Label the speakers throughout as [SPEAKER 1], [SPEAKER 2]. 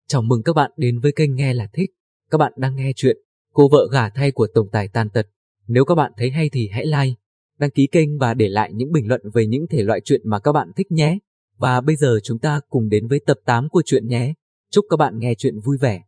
[SPEAKER 1] Chào mừng các bạn đến với kênh Nghe Là Thích. Các bạn đang nghe chuyện Cô vợ gả thay của tổng tài tàn tật. Nếu các bạn thấy hay thì hãy like, đăng ký kênh và để lại những bình luận về những thể loại chuyện mà các bạn thích nhé. Và bây giờ chúng ta cùng đến với tập 8 của chuyện nhé. Chúc các bạn nghe chuyện vui vẻ.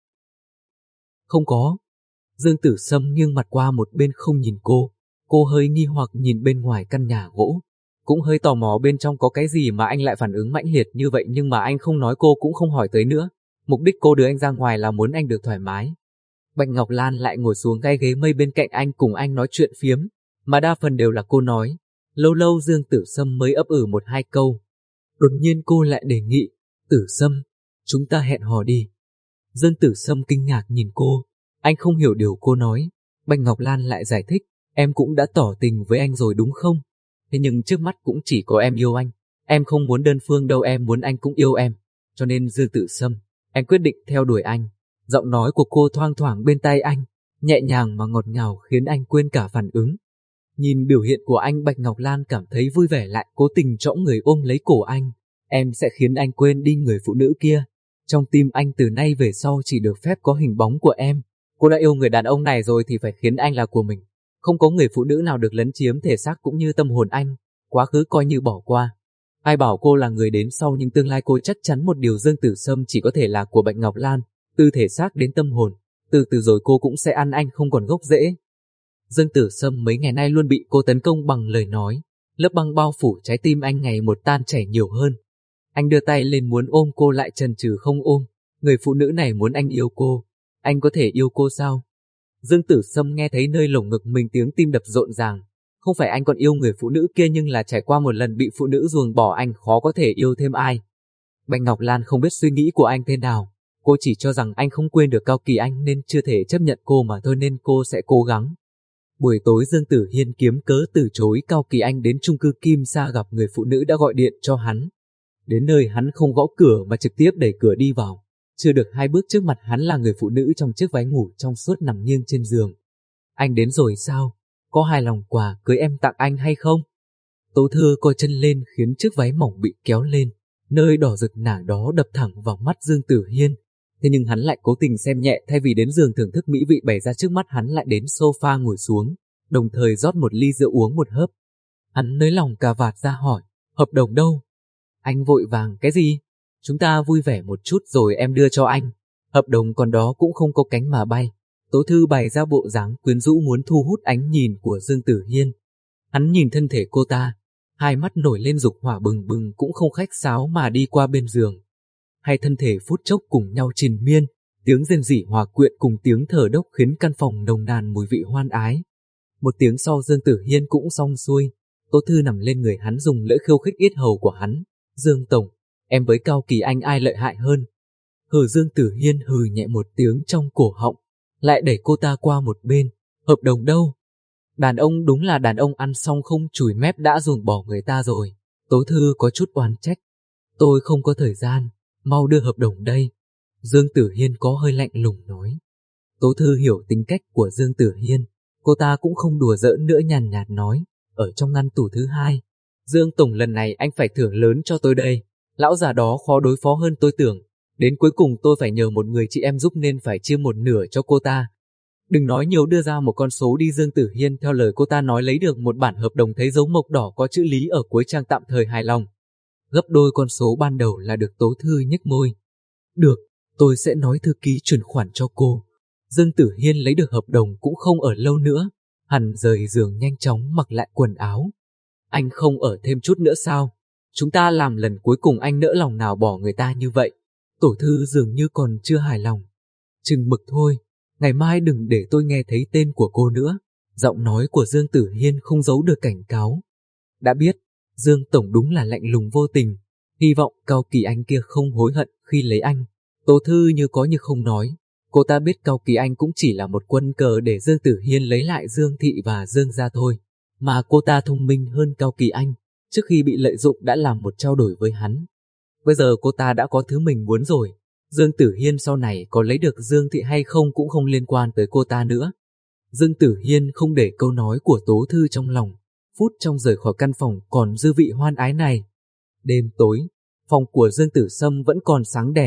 [SPEAKER 1] Không có. Dương Tử Sâm nghiêng mặt qua một bên không nhìn cô. Cô hơi nghi hoặc nhìn bên ngoài căn nhà gỗ. Cũng hơi tò mò bên trong có cái gì mà anh lại phản ứng mãnh liệt như vậy, nhưng mà anh không nói, cô cũng không hỏi tới nữa. Mục đích cô đưa anh ra ngoài là muốn anh được thoải mái. Bạch Ngọc Lan lại ngồi xuống cái ghế mây bên cạnh anh cùng anh nói chuyện phiếm, mà đa phần đều là cô nói. Lâu lâu Dương Tử Sâm mới ấp ử một hai câu. Đột nhiên cô lại đề nghị, Tử Sâm, chúng ta hẹn hò đi. Dương Tử Sâm kinh ngạc nhìn cô, anh không hiểu điều cô nói. Bạch Ngọc Lan lại giải thích, em cũng đã tỏ tình với anh rồi đúng không? Thế nhưng trước mắt cũng chỉ có em yêu anh. Em không muốn đơn phương đâu, em muốn anh cũng yêu em. Cho nên Dương Tử Sâm, anh quyết định theo đuổi anh. Giọng nói của cô thoang thoảng bên tai anh, nhẹ nhàng mà ngọt ngào khiến anh quên cả phản ứng. Nhìn biểu hiện của anh, Bạch Ngọc Lan cảm thấy vui vẻ, lại cố tình chõng người ôm lấy cổ anh. Em sẽ khiến anh quên đi người phụ nữ kia. Trong tim anh từ nay về sau chỉ được phép có hình bóng của em. Cô đã yêu người đàn ông này rồi thì phải khiến anh là của mình. Không có người phụ nữ nào được lấn chiếm thể xác cũng như tâm hồn anh. Quá khứ coi như bỏ qua. Ai bảo cô là người đến sau, nhưng tương lai cô chắc chắn một điều, Dương Tử Sâm chỉ có thể là của Bạch Ngọc Lan. Từ thể xác đến tâm hồn, từ từ rồi cô cũng sẽ ăn anh không còn gốc rễ. Dương Tử Sâm mấy ngày nay luôn bị cô tấn công bằng lời nói. Lớp băng bao phủ trái tim anh ngày một tan chảy nhiều hơn. Anh đưa tay lên muốn ôm cô lại chần chừ không ôm. Người phụ nữ này muốn anh yêu cô. Anh có thể yêu cô sao? Dương Tử Sâm nghe thấy nơi lồng ngực mình tiếng tim đập rộn ràng. Không phải anh còn yêu người phụ nữ kia, nhưng là trải qua một lần bị phụ nữ ruồng bỏ, anh khó có thể yêu thêm ai. Bạch Ngọc Lan không biết suy nghĩ của anh thế nào. Cô chỉ cho rằng anh không quên được Cao Kỳ Anh nên chưa thể chấp nhận cô mà thôi, nên cô sẽ cố gắng. Buổi tối Dương Tử Hiên kiếm cớ từ chối Cao Kỳ Anh đến chung cư Kim Sa gặp người phụ nữ đã gọi điện cho hắn. Đến nơi hắn không gõ cửa mà trực tiếp đẩy cửa đi vào. Chưa được 2 bước trước mặt hắn là người phụ nữ trong chiếc váy ngủ trong suốt nằm nghiêng trên giường. Anh đến rồi sao? Có hài lòng quà cưới em tặng anh hay không? Tố Thư co chân lên khiến chiếc váy mỏng bị kéo lên, nơi đỏ rực nả đó đập thẳng vào mắt Dương Tử Hiên. Thế nhưng hắn lại cố tình xem nhẹ, thay vì đến giường thưởng thức mỹ vị bày ra trước mắt, hắn lại đến sofa ngồi xuống, đồng thời rót một ly rượu uống một hớp. Hắn nới lỏng cà vạt ra hỏi, hợp đồng đâu? Anh vội vàng, cái gì? Chúng ta vui vẻ một chút rồi em đưa cho anh. Hợp đồng còn đó cũng không có cánh mà bay. Tố Thư bày ra bộ dáng quyến rũ muốn thu hút ánh nhìn của Dương Tử Hiên. Hắn nhìn thân thể cô ta, hai mắt nổi lên dục hỏa bừng bừng, cũng không khách sáo mà đi qua bên giường. Hai thân thể phút chốc cùng nhau triền miên, tiếng rên rỉ hòa quyện cùng tiếng thở dốc khiến căn phòng nồng nàn mùi vị hoan ái. Một tiếng sau Dương Tử Hiên cũng xong xuôi, Tố Thư nằm lên người hắn dùng lưỡi khiêu khích yết hầu của hắn. Dương Tổng, em với Cao Kỳ Anh ai lợi hại hơn? Hừ. Dương Tử Hiên hừ nhẹ một tiếng trong cổ họng, lại đẩy cô ta qua một bên. Hợp đồng đâu? Đàn ông đúng là đàn ông ăn xong không chùi mép đã ruồng bỏ người ta rồi. Tố Thư có chút oán trách. Tôi không có thời gian, mau đưa hợp đồng đây. Dương Tử Hiên có hơi lạnh lùng nói. Tố Thư hiểu tính cách của Dương Tử Hiên, cô ta cũng không đùa giỡn nữa, nhàn nhạt nói. Ở trong ngăn tủ thứ 2. Dương Tổng, lần này anh phải thưởng lớn cho tôi đây. Lão già đó khó đối phó hơn tôi tưởng. Đến cuối cùng tôi phải nhờ một người chị em giúp nên phải chia một nửa cho cô ta. Đừng nói nhiều, đưa ra một con số đi. Dương Tử Hiên theo lời cô ta nói lấy được một bản hợp đồng, thấy dấu mộc đỏ có chữ Lý ở cuối trang, tạm thời hài lòng. Gấp đôi con số ban đầu là được. Tố Thư nhếch môi. Được, tôi sẽ nói thư ký chuyển khoản cho cô. Dương Tử Hiên lấy được hợp đồng cũng không ở lâu nữa. Hắn rời giường nhanh chóng mặc lại quần áo. Anh không ở thêm chút nữa sao? Chúng ta làm lần cuối cùng, anh nỡ lòng nào bỏ người ta như vậy? Tổ Thư dường như còn chưa hài lòng. Chừng mực thôi, ngày mai đừng để tôi nghe thấy tên của cô nữa. Giọng nói của Dương Tử Hiên không giấu được cảnh cáo. Đã biết, Dương Tổng đúng là lạnh lùng vô tình. Hy vọng Cao Kỳ Anh kia không hối hận khi lấy anh. Tố Thư như có như không nói. Cô ta biết Cao Kỳ Anh cũng chỉ là một quân cờ để Dương Tử Hiên lấy lại Dương Thị và Dương gia thôi. Mà cô ta thông minh hơn Cao Kỳ Anh, trước khi bị lợi dụng đã làm một trao đổi với hắn. Bây giờ cô ta đã có thứ mình muốn rồi. Dương Tử Hiên sau này có lấy được Dương Thị hay không cũng không liên quan tới cô ta nữa. Dương Tử Hiên không để câu nói của Tố Thư trong lòng, phút trong rời khỏi căn phòng còn dư vị hoan ái này. Đêm tối, phòng của Dương Tử Sâm vẫn còn sáng đèn,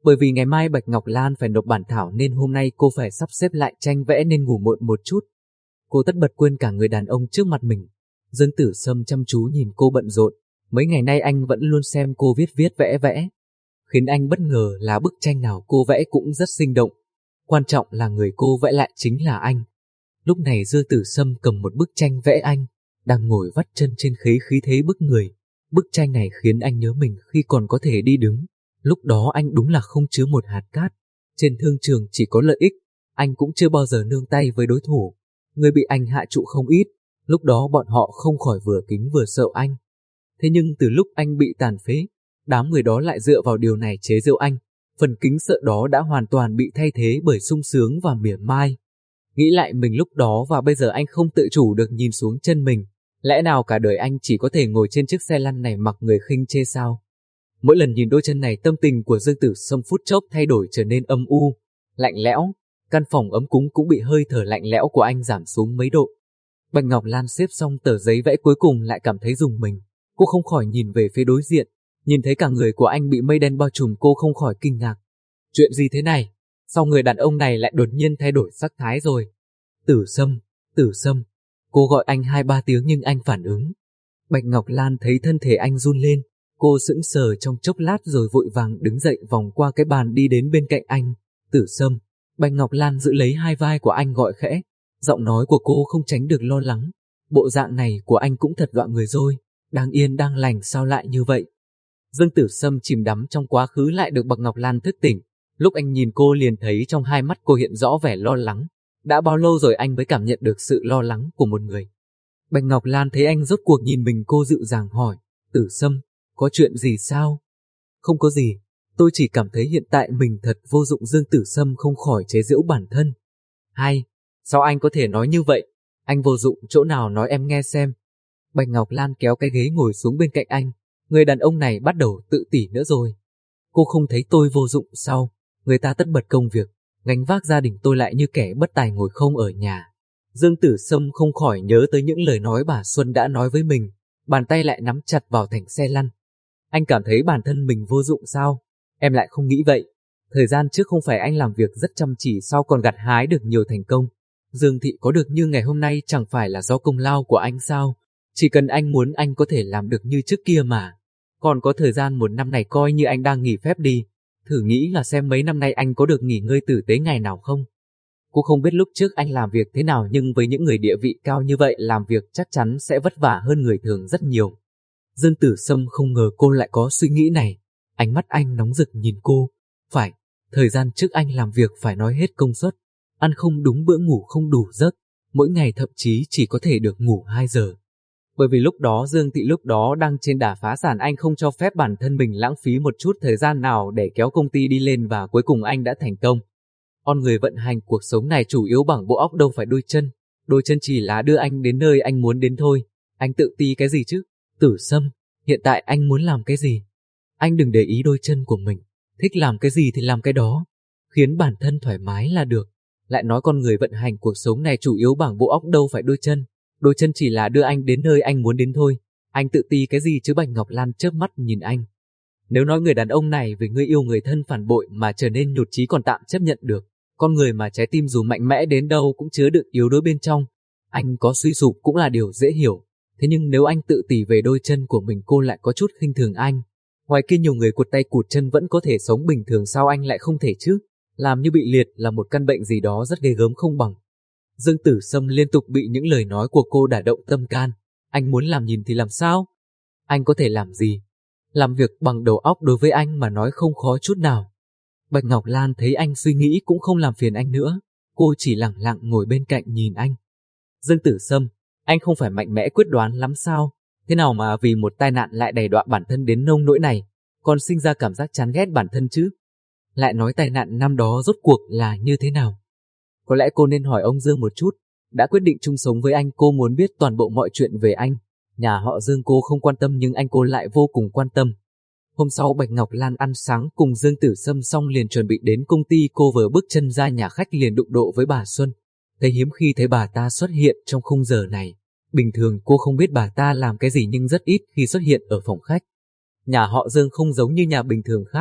[SPEAKER 1] Bởi vì ngày mai Bạch Ngọc Lan phải nộp bản thảo nên hôm nay cô phải sắp xếp lại tranh vẽ nên ngủ muộn một chút. Cô tất bật quên cả người đàn ông trước mặt mình. Dương Tử Sâm chăm chú nhìn cô bận rộn. Mấy ngày nay anh vẫn luôn xem cô viết vẽ. Khiến anh bất ngờ là bức tranh nào cô vẽ cũng rất sinh động. Quan trọng là người cô vẽ lại chính là anh. Lúc này Dương Tử Sâm cầm một bức tranh vẽ anh, đang ngồi vắt chân trên khí thế bức người. Bức tranh này khiến anh nhớ mình khi còn có thể đi đứng. Lúc đó anh đúng là không chứa một hạt cát. Trên thương trường chỉ có lợi ích. Anh cũng chưa bao giờ nương tay với đối thủ. Người bị anh hạ trụ không ít. Lúc đó bọn họ không khỏi vừa kính vừa sợ anh. Thế nhưng từ lúc anh bị tàn phế, đám người đó lại dựa vào điều này chế giễu anh. Phần kính sợ đó đã hoàn toàn bị thay thế bởi sung sướng và mỉa mai. Nghĩ lại mình lúc đó và bây giờ anh không tự chủ được nhìn xuống chân mình. Lẽ nào cả đời anh chỉ có thể ngồi trên chiếc xe lăn này mặc người khinh chê sao? Mỗi lần nhìn đôi chân này, tâm tình của Dương Tử Sâm phút chốc thay đổi trở nên âm u, lạnh lẽo. Căn phòng ấm cúng cũng bị hơi thở lạnh lẽo của anh giảm xuống mấy độ. Bạch Ngọc Lan xếp xong tờ giấy vẽ cuối cùng lại cảm thấy rùng mình. Cô không khỏi nhìn về phía đối diện, nhìn thấy cả người của anh bị mây đen bao trùm, cô không khỏi kinh ngạc. Chuyện gì thế này? Sao người đàn ông này lại đột nhiên thay đổi sắc thái rồi? Tử Sâm. Cô gọi anh 2-3 tiếng nhưng anh phản ứng. Bạch Ngọc Lan thấy thân thể anh run lên, cô sững sờ trong chốc lát rồi vội vàng đứng dậy vòng qua cái bàn đi đến bên cạnh anh. Tử Sâm. Bạch Ngọc Lan giữ lấy hai vai của anh gọi khẽ, giọng nói của cô không tránh được lo lắng. Bộ dạng này của anh cũng thật dọa người rồi, đang yên đang lành sao lại như vậy? Dương Tử Sâm chìm đắm trong quá khứ lại được Bạch Ngọc Lan thức tỉnh. Lúc anh nhìn cô liền thấy trong hai mắt cô hiện rõ vẻ lo lắng. Đã bao lâu rồi anh mới cảm nhận được sự lo lắng của một người? Bạch Ngọc Lan thấy anh rốt cuộc nhìn mình, cô dịu dàng hỏi, Tử Sâm, có chuyện gì sao? Không có gì, tôi chỉ cảm thấy hiện tại mình thật vô dụng. Dương Tử Sâm không khỏi chế giễu bản thân. Hay, sao anh có thể nói như vậy? Anh vô dụng chỗ nào nói em nghe xem. Bạch Ngọc Lan kéo cái ghế ngồi xuống bên cạnh anh. Người đàn ông này bắt đầu tự tỉ nữa rồi. Cô không thấy tôi vô dụng sao? Người ta tất bật công việc, gánh vác gia đình, tôi lại như kẻ bất tài ngồi không ở nhà. Dương Tử Sâm không khỏi nhớ tới những lời nói bà Xuân đã nói với mình, bàn tay lại nắm chặt vào thành xe lăn. Anh cảm thấy bản thân mình vô dụng sao? Em lại không nghĩ vậy. Thời gian trước không phải anh làm việc rất chăm chỉ sao còn gặt hái được nhiều thành công? Dương Thị có được như ngày hôm nay chẳng phải là do công lao của anh sao? Chỉ cần anh muốn anh có thể làm được như trước kia mà. Còn có thời gian 1 năm này coi như anh đang nghỉ phép đi. Thử nghĩ là xem mấy năm nay anh có được nghỉ ngơi tử tế ngày nào không? Cô không biết lúc trước anh làm việc thế nào nhưng với những người địa vị cao như vậy làm việc chắc chắn sẽ vất vả hơn người thường rất nhiều. Dương Tử Sâm không ngờ cô lại có suy nghĩ này. Ánh mắt anh nóng rực nhìn cô. Phải, thời gian trước anh làm việc phải nói hết công suất. Ăn không đúng bữa, ngủ không đủ giấc. Mỗi ngày thậm chí chỉ có thể được ngủ 2 giờ. Bởi vì lúc đó Dương Thị lúc đó đang trên đà phá sản, anh không cho phép bản thân mình lãng phí một chút thời gian nào để kéo công ty đi lên và cuối cùng anh đã thành công. Con người vận hành cuộc sống này chủ yếu bằng bộ óc đâu phải đôi chân. Đôi chân chỉ là đưa anh đến nơi anh muốn đến thôi. Anh tự ti cái gì chứ? Tử Sâm, hiện tại anh muốn làm cái gì? Anh đừng để ý đôi chân của mình. Thích làm cái gì thì làm cái đó. Khiến bản thân thoải mái là được. Lại nói con người vận hành cuộc sống này chủ yếu bằng bộ óc đâu phải đôi chân. Đôi chân chỉ là đưa anh đến nơi anh muốn đến thôi. Anh tự ti cái gì chứ? Bạch Ngọc Lan chớp mắt nhìn anh. Nếu nói người đàn ông này vì người yêu người thân phản bội mà trở nên nhụt chí còn tạm chấp nhận được. Con người mà trái tim dù mạnh mẽ đến đâu cũng chứa đựng yếu đuối bên trong. Anh có suy sụp cũng là điều dễ hiểu. Thế nhưng nếu anh tự tỉ về đôi chân của mình, cô lại có chút khinh thường anh. Ngoài kia nhiều người cụt tay cụt chân vẫn có thể sống bình thường, sao anh lại không thể chứ? Làm như bị liệt là một căn bệnh gì đó rất ghê gớm không bằng. Dương Tử Sâm liên tục bị những lời nói của cô đả động tâm can. Anh muốn làm nhìn thì làm sao? Anh có thể làm gì? Làm việc bằng đầu óc đối với anh mà nói không khó chút nào. Bạch Ngọc Lan thấy anh suy nghĩ cũng không làm phiền anh nữa. Cô chỉ lặng lặng ngồi bên cạnh nhìn anh. Dương Tử Sâm, anh không phải mạnh mẽ quyết đoán lắm sao? Thế nào mà vì một tai nạn lại đày đọa bản thân đến nông nỗi này? Còn sinh ra cảm giác chán ghét bản thân chứ? Lại nói tai nạn năm đó rốt cuộc là như thế nào? Có lẽ cô nên hỏi ông Dương một chút. Đã quyết định chung sống với anh, cô muốn biết toàn bộ mọi chuyện về anh. Nhà họ Dương cô không quan tâm nhưng anh cô lại vô cùng quan tâm. Hôm sau Bạch Ngọc Lan ăn sáng cùng Dương Tử Sâm xong liền chuẩn bị đến công ty. Cô vừa bước chân ra nhà khách liền đụng độ với bà Xuân. Thấy hiếm khi thấy bà ta xuất hiện trong khung giờ này. Bình thường cô không biết bà ta làm cái gì nhưng rất ít khi xuất hiện ở phòng khách. Nhà họ Dương không giống như nhà bình thường khác.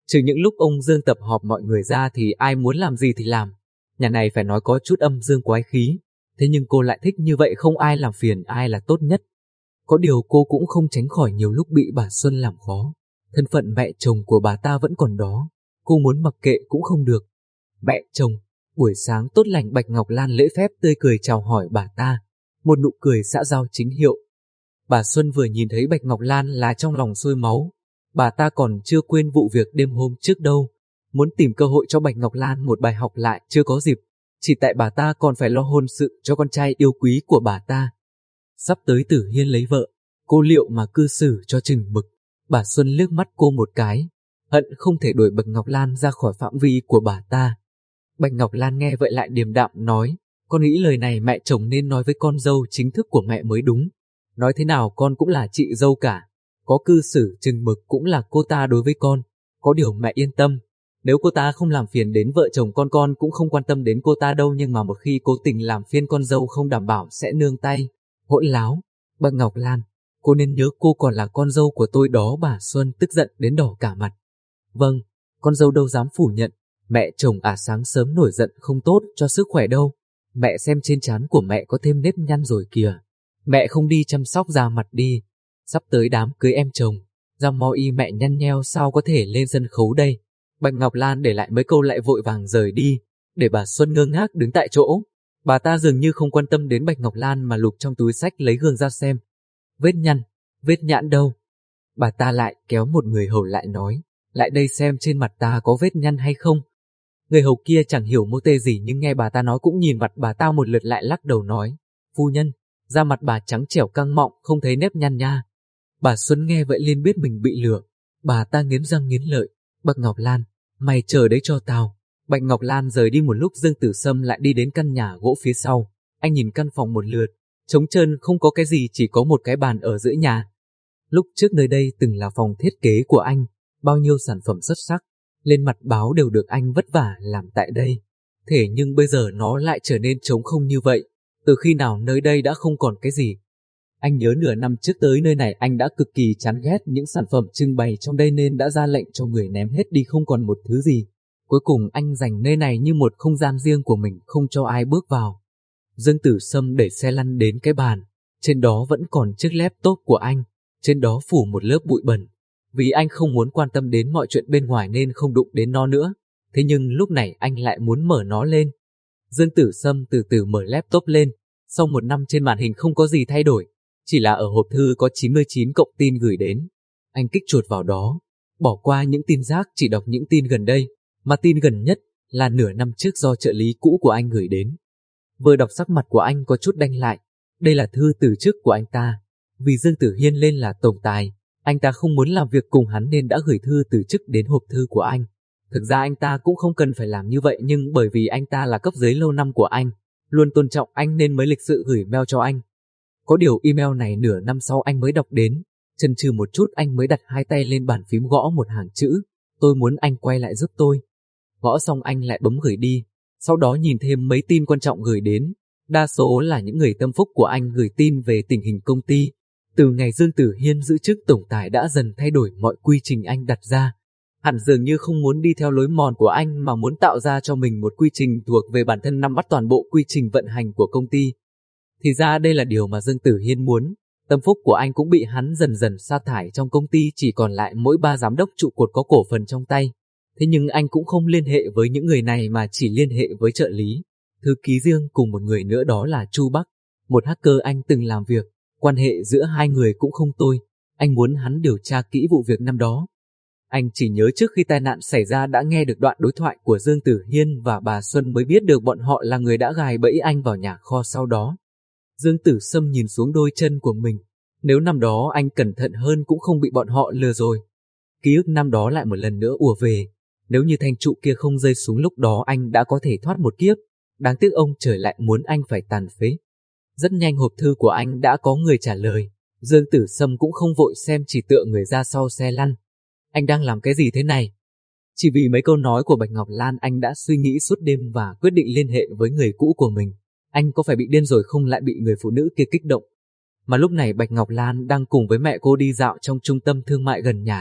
[SPEAKER 1] Trừ những lúc ông Dương tập họp mọi người ra thì ai muốn làm gì thì làm. Nhà này phải nói có chút âm dương quái khí, thế nhưng cô lại thích như vậy, không ai làm phiền ai là tốt nhất. Có điều cô cũng không tránh khỏi nhiều lúc bị bà Xuân làm khó. Thân phận mẹ chồng của bà ta vẫn còn đó, cô muốn mặc kệ cũng không được. Mẹ chồng, buổi sáng tốt lành. Bạch Ngọc Lan lễ phép tươi cười chào hỏi bà ta, một nụ cười xã giao chính hiệu. Bà Xuân vừa nhìn thấy Bạch Ngọc Lan là trong lòng sôi máu, bà ta còn chưa quên vụ việc đêm hôm trước đâu, muốn tìm cơ hội cho Bạch Ngọc Lan một bài học lại chưa có dịp, chỉ tại bà ta còn phải lo hôn sự cho con trai yêu quý của bà ta. Sắp tới Tử Hiên lấy vợ, cô liệu mà cư xử cho chừng mực. Bà Xuân liếc mắt cô một cái, hận không thể đuổi Bạch Ngọc Lan ra khỏi phạm vi của bà ta. Bạch Ngọc Lan nghe vậy lại điềm đạm nói, con nghĩ lời này mẹ chồng nên nói với con dâu chính thức của mẹ mới đúng. Nói thế nào con cũng là chị dâu cả, có cư xử chừng mực cũng là cô ta đối với con. Có điều mẹ yên tâm, nếu cô ta không làm phiền đến vợ chồng con cũng không quan tâm đến cô ta đâu, nhưng mà một khi cố tình làm phiền con dâu không đảm bảo sẽ nương tay. Hỗn láo. Bạch Ngọc Lan, cô nên nhớ cô còn là con dâu của tôi đó. Bà Xuân tức giận đến đỏ cả mặt. Vâng, con dâu đâu dám phủ nhận. Mẹ chồng sáng sớm nổi giận không tốt cho sức khỏe đâu. Mẹ xem trên trán của mẹ có thêm nếp nhăn rồi kìa. Mẹ không đi chăm sóc da mặt đi. Sắp tới đám cưới em chồng, da mo y mẹ nhăn nheo sao có thể lên sân khấu đây. Bạch Ngọc Lan để lại mấy câu lại vội vàng rời đi, để bà Xuân ngơ ngác đứng tại chỗ. Bà ta dường như không quan tâm đến Bạch Ngọc Lan mà lục trong túi xách lấy gương ra xem. Vết nhăn, vết nhãn đâu? Bà ta lại kéo một người hầu lại nói, lại đây xem trên mặt ta có vết nhăn hay không. Người hầu kia chẳng hiểu mô tê gì nhưng nghe bà ta nói cũng nhìn mặt bà ta một lượt lại lắc đầu nói, phu nhân, da mặt bà trắng trẻo căng mọng không thấy nếp nhăn nha. Bà Xuân nghe vậy liền biết mình bị lừa, bà ta nghiến răng nghiến lợi, Bạch Ngọc Lan, mày chờ đấy cho tao. Bạch Ngọc Lan rời đi một lúc, Dương Tử Sâm lại đi đến căn nhà gỗ phía sau. Anh nhìn căn phòng một lượt, trống trơn không có cái gì, chỉ có một cái bàn ở giữa nhà. Lúc trước nơi đây từng là phòng thiết kế của anh, bao nhiêu sản phẩm xuất sắc, lên mặt báo đều được anh vất vả làm tại đây. Thế nhưng bây giờ nó lại trở nên trống không như vậy, từ khi nào nơi đây đã không còn cái gì. Anh nhớ nửa năm trước tới nơi này anh đã cực kỳ chán ghét những sản phẩm trưng bày trong đây nên đã ra lệnh cho người ném hết đi không còn một thứ gì. Cuối cùng anh dành nơi này như một không gian riêng của mình, không cho ai bước vào. Dương Tử Sâm đẩy xe lăn đến cái bàn, trên đó vẫn còn chiếc laptop của anh, trên đó phủ một lớp bụi bẩn. Vì anh không muốn quan tâm đến mọi chuyện bên ngoài nên không đụng đến nó nữa, thế nhưng lúc này anh lại muốn mở nó lên. Dương Tử Sâm từ từ mở laptop lên, sau một năm trên màn hình không có gì thay đổi, chỉ là ở hộp thư có 99 cộng tin gửi đến. Anh kích chuột vào đó, bỏ qua những tin rác, chỉ đọc những tin gần đây, mà tin gần nhất là nửa năm trước do trợ lý cũ của anh gửi đến. Vừa đọc sắc mặt của anh có chút đanh lại, đây là thư từ chức của anh ta. Vì Dương Tử Hiên lên là tổng tài, anh ta không muốn làm việc cùng hắn nên đã gửi thư từ chức đến hộp thư của anh. Thực ra anh ta cũng không cần phải làm như vậy, nhưng bởi vì anh ta là cấp dưới lâu năm của anh, luôn tôn trọng anh nên mới lịch sự gửi mail cho anh. Có điều email này nửa năm sau anh mới đọc đến, chần chừ một chút anh mới đặt hai tay lên bàn phím gõ một hàng chữ, tôi muốn anh quay lại giúp tôi. Gõ xong anh lại bấm gửi đi, sau đó nhìn thêm mấy tin quan trọng gửi đến, đa số là những người tâm phúc của anh gửi tin về tình hình công ty. Từ ngày Dương Tử Hiên giữ chức tổng tài đã dần thay đổi mọi quy trình anh đặt ra. Hẳn dường như không muốn đi theo lối mòn của anh mà muốn tạo ra cho mình một quy trình thuộc về bản thân, nắm bắt toàn bộ quy trình vận hành của công ty. Thì ra đây là điều mà Dương Tử Hiên muốn. Tâm phúc của anh cũng bị hắn dần dần sa thải, trong công ty chỉ còn lại mỗi 3 giám đốc trụ cột có cổ phần trong tay. Thế nhưng anh cũng không liên hệ với những người này mà chỉ liên hệ với trợ lý, thư ký riêng cùng một người nữa đó là Chu Bắc, một hacker anh từng làm việc. Quan hệ giữa hai người cũng không tồi, anh muốn hắn điều tra kỹ vụ việc năm đó. Anh chỉ nhớ trước khi tai nạn xảy ra đã nghe được đoạn đối thoại của Dương Tử Hiên và bà Xuân mới biết được bọn họ là người đã gài bẫy anh vào nhà kho sau đó. Dương Tử Sâm nhìn xuống đôi chân của mình, nếu năm đó anh cẩn thận hơn cũng không bị bọn họ lừa rồi. Ký ức năm đó lại một lần nữa ùa về, nếu như thanh trụ kia không rơi xuống lúc đó anh đã có thể thoát một kiếp, đáng tiếc ông trời lại muốn anh phải tàn phế. Rất nhanh hộp thư của anh đã có người trả lời, Dương Tử Sâm cũng không vội xem, chỉ tựa người ra sau xe lăn. Anh đang làm cái gì thế này? Chỉ vì mấy câu nói của Bạch Ngọc Lan anh đã suy nghĩ suốt đêm và quyết định liên hệ với người cũ của mình. Anh có phải bị điên rồi không lại bị người phụ nữ kia kích động? Mà lúc này Bạch Ngọc Lan đang cùng với mẹ cô đi dạo trong trung tâm thương mại gần nhà.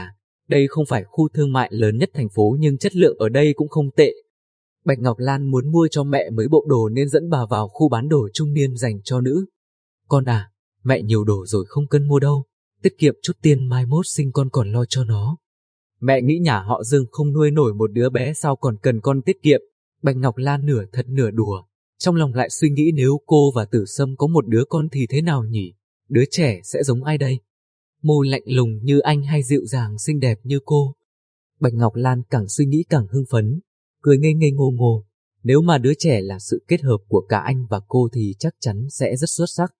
[SPEAKER 1] Đây không phải khu thương mại lớn nhất thành phố nhưng chất lượng ở đây cũng không tệ. Bạch Ngọc Lan muốn mua cho mẹ mấy bộ đồ nên dẫn bà vào khu bán đồ trung niên dành cho nữ. Con à, mẹ nhiều đồ rồi không cần mua đâu, tiết kiệm chút tiền mai mốt sinh con còn lo cho nó. Mẹ nghĩ nhà họ Dương không nuôi nổi một đứa bé sao còn cần con tiết kiệm. Bạch Ngọc Lan nửa thật nửa đùa, trong lòng lại suy nghĩ nếu cô và Tử Sâm có một đứa con thì thế nào nhỉ, đứa trẻ sẽ giống ai đây? Môi lạnh lùng như anh hay dịu dàng xinh đẹp như cô? Bạch Ngọc Lan càng suy nghĩ càng hưng phấn, cười ngây ngây ngô ngô. Nếu mà đứa trẻ là sự kết hợp của cả anh và cô thì chắc chắn sẽ rất xuất sắc.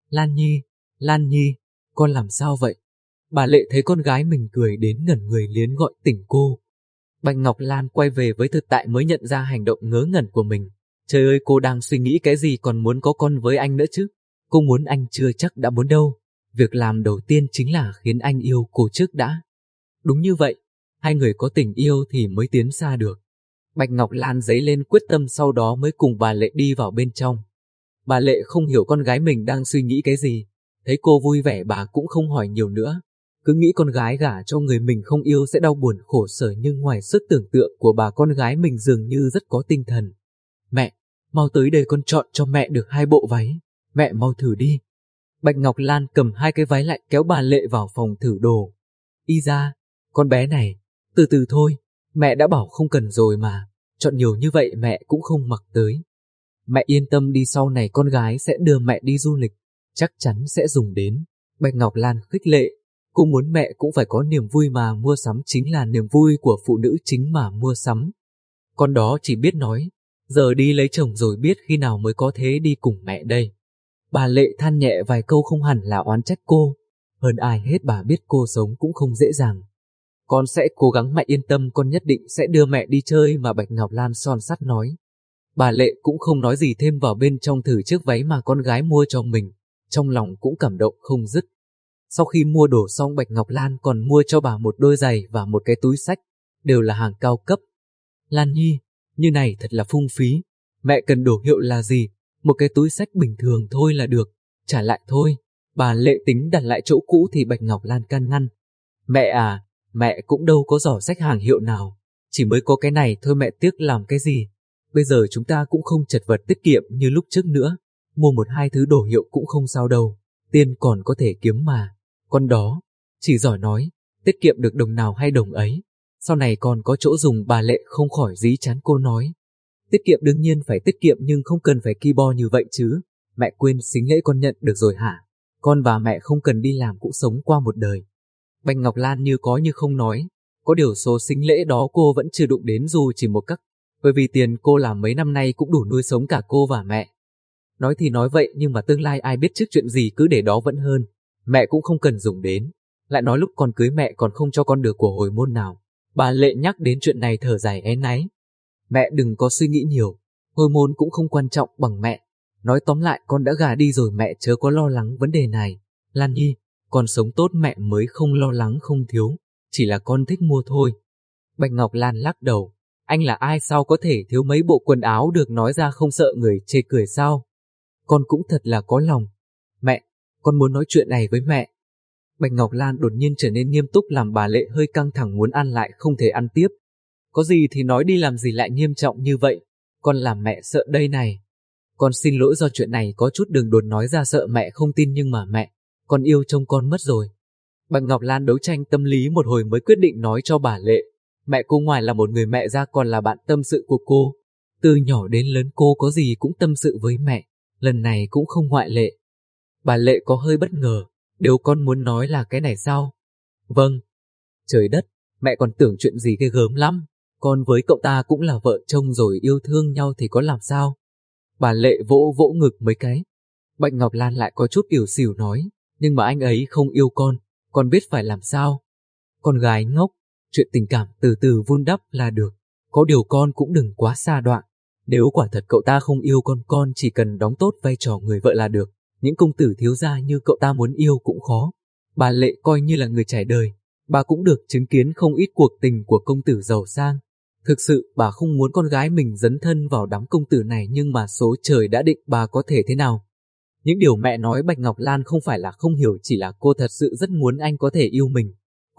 [SPEAKER 1] Lan Nhi, con làm sao vậy? Bà Lệ thấy con gái mình cười đến ngẩn người liền gọi tỉnh cô. Bạch Ngọc Lan quay về với thực tại mới nhận ra hành động ngớ ngẩn của mình. Trời ơi, cô đang suy nghĩ cái gì còn muốn có con với anh nữa chứ? Cô muốn anh chưa chắc đã muốn đâu. Việc làm đầu tiên chính là khiến anh yêu cô trước đã. Đúng như vậy, hai người có tình yêu thì mới tiến xa được. Bạch Ngọc Lan dấy lên quyết tâm, sau đó mới cùng bà Lệ đi vào bên trong. Bà Lệ không hiểu con gái mình đang suy nghĩ cái gì. Thấy cô vui vẻ bà cũng không hỏi nhiều nữa. Cứ nghĩ con gái gả cho người mình không yêu sẽ đau buồn khổ sở, nhưng ngoài sức tưởng tượng của bà, con gái mình dường như rất có tinh thần. Mẹ, mau tới đây con chọn cho mẹ được 2 bộ váy. Mẹ mau thử đi. Bạch Ngọc Lan cầm 2 cái váy lại kéo bà Lệ vào phòng thử đồ. Y ra, con bé này, từ từ thôi, mẹ đã bảo không cần rồi mà, chọn nhiều như vậy mẹ cũng không mặc tới. Mẹ yên tâm đi, sau này con gái sẽ đưa mẹ đi du lịch, chắc chắn sẽ dùng đến. Bạch Ngọc Lan khích lệ, cô muốn mẹ cũng phải có niềm vui mà mua sắm chính là niềm vui của phụ nữ chính mà mua sắm. Con đó chỉ biết nói, giờ đi lấy chồng rồi biết khi nào mới có thế đi cùng mẹ đây. Bà Lệ than nhẹ vài câu không hẳn là oán trách cô, hơn ai hết bà biết cô sống cũng không dễ dàng. Con sẽ cố gắng, mẹ yên tâm, con nhất định sẽ đưa mẹ đi chơi mà. Bạch Ngọc Lan son sắt nói. Bà Lệ cũng không nói gì thêm, vào bên trong thử chiếc váy mà con gái mua cho mình, trong lòng cũng cảm động không dứt. Sau khi mua đồ xong, Bạch Ngọc Lan còn mua cho bà một đôi giày và một cái túi xách, đều là hàng cao cấp. Lan Nhi, như này thật là phung phí, mẹ cần đồ hiệu là gì? Một cái túi xách bình thường thôi là được, trả lại thôi. Bà Lệ tính đặt lại chỗ cũ thì Bạch Ngọc Lan can ngăn. Mẹ à, mẹ cũng đâu có giỏ xách hàng hiệu nào, chỉ mới có cái này thôi, mẹ tiếc làm cái gì. Bây giờ chúng ta cũng không chật vật tiết kiệm như lúc trước nữa, mua 1-2 thứ đồ hiệu cũng không sao đâu, tiền còn có thể kiếm mà. Con đó, chỉ giỏi nói, tiết kiệm được đồng nào hay đồng ấy, sau này còn có chỗ dùng. Bà Lệ không khỏi dí chán cô nói. Tiết kiệm đương nhiên phải tiết kiệm nhưng không cần phải ki bo như vậy chứ. Mẹ quên sính lễ con nhận được rồi hả? Con và mẹ không cần đi làm cũng sống qua một đời. Bạch Ngọc Lan như có như không nói, có điều số sính lễ đó cô vẫn chưa đụng đến dù chỉ một cắc, bởi vì tiền cô làm mấy năm nay cũng đủ nuôi sống cả cô và mẹ. Nói thì nói vậy nhưng mà tương lai ai biết trước chuyện gì, cứ để đó vẫn hơn. Mẹ cũng không cần dùng đến. Lại nói lúc con cưới mẹ còn không cho con được của hồi môn nào. Bà Lệ nhắc đến chuyện này thở dài áy náy. Mẹ đừng có suy nghĩ nhiều, hồi môn cũng không quan trọng bằng mẹ. Nói tóm lại con đã gả đi rồi, mẹ chớ có lo lắng vấn đề này. Lan Nhi, con sống tốt mẹ mới không lo lắng không thiếu, chỉ là con thích mua thôi. Bạch Ngọc Lan lắc đầu, anh là ai sao có thể thiếu mấy bộ quần áo được, nói ra không sợ người chê cười sao? Con cũng thật là có lòng. Mẹ, con muốn nói chuyện này với mẹ. Bạch Ngọc Lan đột nhiên trở nên nghiêm túc làm bà Lệ hơi căng thẳng, muốn ăn lại không thể ăn tiếp. Có gì thì nói đi, làm gì lại nghiêm trọng như vậy? Con làm mẹ sợ đây này. Con xin lỗi, do chuyện này có chút đường đột nói ra sợ mẹ không tin, nhưng mà mẹ, con yêu trông con mất rồi. Bạch Ngọc Lan đấu tranh tâm lý một hồi mới quyết định nói cho bà Lệ. Mẹ cô ngoài là một người mẹ ra còn là bạn tâm sự của cô. Từ nhỏ đến lớn cô có gì cũng tâm sự với mẹ, lần này cũng không ngoại lệ. Bà Lệ có hơi bất ngờ, điều con muốn nói là cái này sao? Vâng. Trời đất, mẹ còn tưởng chuyện gì ghê gớm lắm. Con với cậu ta cũng là vợ chồng rồi, yêu thương nhau thì có làm sao? Bà Lệ vỗ vỗ ngực mấy cái. Bạch Ngọc Lan lại có chút ỉu xìu nói, nhưng mà anh ấy không yêu con biết phải làm sao? Con gái ngốc, chuyện tình cảm từ từ vun đắp là được, có điều con cũng đừng quá xa đoạn. Nếu quả thật cậu ta không yêu con chỉ cần đóng tốt vai trò người vợ là được, những công tử thiếu gia như cậu ta muốn yêu cũng khó. Bà Lệ coi như là người trải đời, bà cũng được chứng kiến không ít cuộc tình của công tử giàu sang. Thực sự bà không muốn con gái mình dấn thân vào đám công tử này, nhưng mà số trời đã định, bà có thể thế nào? Những điều mẹ nói Bạch Ngọc Lan không phải là không hiểu, chỉ là cô thật sự rất muốn anh có thể yêu mình.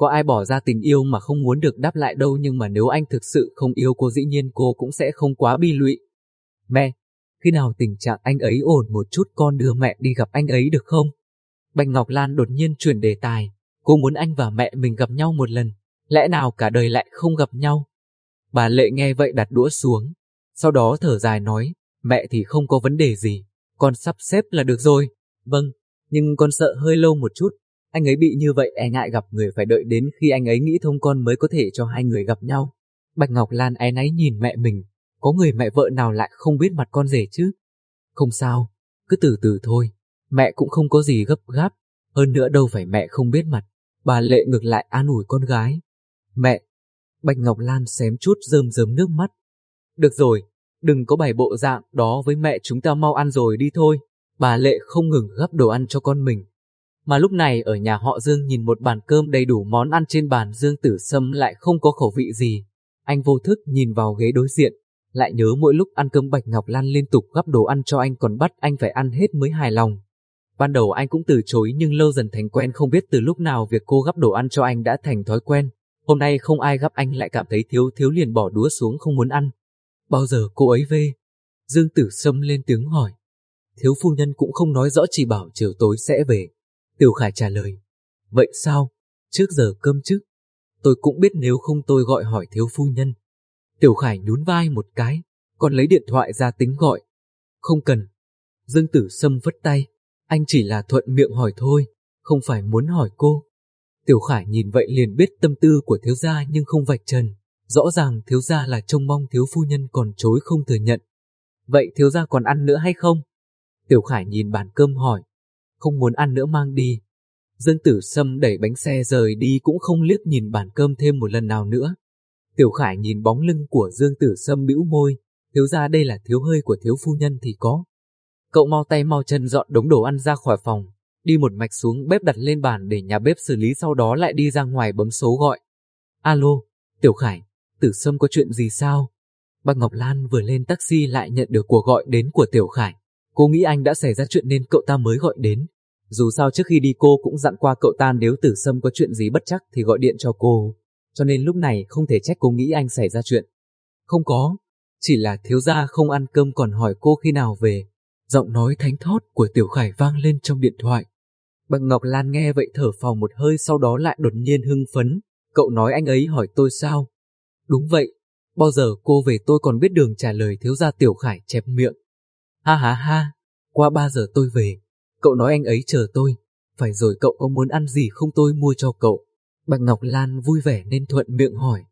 [SPEAKER 1] có ai bỏ ra tình yêu mà không muốn được đáp lại đâu, nhưng mà nếu anh thực sự không yêu cô dĩ nhiên cô cũng sẽ không quá bi lụy. Mẹ, khi nào tình trạng anh ấy ổn một chút con đưa mẹ đi gặp anh ấy được không? Bạch Ngọc Lan đột nhiên chuyển đề tài, cô muốn anh và mẹ mình gặp nhau một lần, lẽ nào cả đời lại không gặp nhau? Bà Lệ nghe vậy đặt đũa xuống, sau đó thở dài nói, mẹ thì không có vấn đề gì, con sắp xếp là được rồi. Vâng, nhưng con sợ hơi lâu một chút, anh ấy bị như vậy e ngại gặp người phải đợi đến khi anh ấy nghĩ thông con mới có thể cho hai người gặp nhau. Bạch Ngọc Lan áy náy nhìn mẹ mình, có người mẹ vợ nào lại không biết mặt con rể chứ? Không sao, cứ từ từ thôi, mẹ cũng không có gì gấp gáp, hơn nữa đâu phải mẹ không biết mặt. Bà Lệ ngược lại an ủi con gái. Mẹ, Bạch Ngọc Lan xém chút rơm rớm nước mắt. Được rồi, đừng có bày bộ dạng đó với mẹ, chúng ta mau ăn rồi đi thôi. Bà Lệ không ngừng gắp đồ ăn cho con mình. Mà lúc này ở nhà họ Dương nhìn một bàn cơm đầy đủ món ăn trên bàn, Dương Tử Sâm lại không có khẩu vị gì. Anh vô thức nhìn vào ghế đối diện, lại nhớ mỗi lúc ăn cơm Bạch Ngọc Lan liên tục gắp đồ ăn cho anh còn bắt anh phải ăn hết mới hài lòng. Ban đầu anh cũng từ chối nhưng lâu dần thành quen, không biết từ lúc nào việc cô gắp đồ ăn cho anh đã thành thói quen. Hôm nay không ai gắp anh lại cảm thấy thiếu liền bỏ đũa xuống không muốn ăn. Bao giờ cô ấy về? Dương Tử Sâm lên tiếng hỏi. Thiếu phu nhân cũng không nói rõ, chỉ bảo chiều tối sẽ về. Tiểu Khải trả lời. Vậy sao? Trước giờ cơm chứ? Tôi cũng biết nếu không tôi gọi hỏi thiếu phu nhân. Tiểu Khải nhún vai một cái, còn lấy điện thoại ra tính gọi. Không cần. Dương Tử Sâm vất tay. Anh chỉ là thuận miệng hỏi thôi, không phải muốn hỏi cô. Tiểu Khải nhìn vậy liền biết tâm tư của thiếu gia nhưng không vạch trần. Rõ ràng thiếu gia là trông mong thiếu phu nhân còn chối không thừa nhận. Vậy thiếu gia còn ăn nữa hay không? Tiểu Khải nhìn bàn cơm hỏi. Không muốn ăn nữa mang đi. Dương Tử Sâm đẩy bánh xe rời đi cũng không liếc nhìn bàn cơm thêm một lần nào nữa. Tiểu Khải nhìn bóng lưng của Dương Tử Sâm bĩu môi. Thiếu gia đây là thiếu hơi của thiếu phu nhân thì có. Cậu mau tay mau chân dọn đống đồ ăn ra khỏi phòng, đi một mạch xuống bếp đặt lên bàn để nhà bếp xử lý, sau đó lại đi ra ngoài bấm số gọi. Alo, Tiểu Khải, Tử Sâm có chuyện gì sao? Bạch Ngọc Lan vừa lên taxi lại nhận được cuộc gọi đến của Tiểu Khải. Cô nghĩ anh đã xảy ra chuyện nên cậu ta mới gọi đến. Dù sao trước khi đi cô cũng dặn qua cậu ta nếu Tử Sâm có chuyện gì bất trắc thì gọi điện cho cô, cho nên lúc này không thể trách cô nghĩ anh xảy ra chuyện. Không có, chỉ là thiếu gia không ăn cơm còn hỏi cô khi nào về. Giọng nói thánh thót của Tiểu Khải vang lên trong điện thoại. Bạch Ngọc Lan nghe vậy thở phào một hơi, sau đó lại đột nhiên hưng phấn. Cậu nói anh ấy hỏi tôi sao? Đúng vậy, bao giờ cô về tôi còn biết đường trả lời thiếu gia. Tiểu Khải chẹp miệng. Ha ha ha, qua 3 giờ tôi về. Cậu nói anh ấy chờ tôi. Phải rồi, cậu có muốn ăn gì không tôi mua cho cậu? Bạch Ngọc Lan vui vẻ nên thuận miệng hỏi.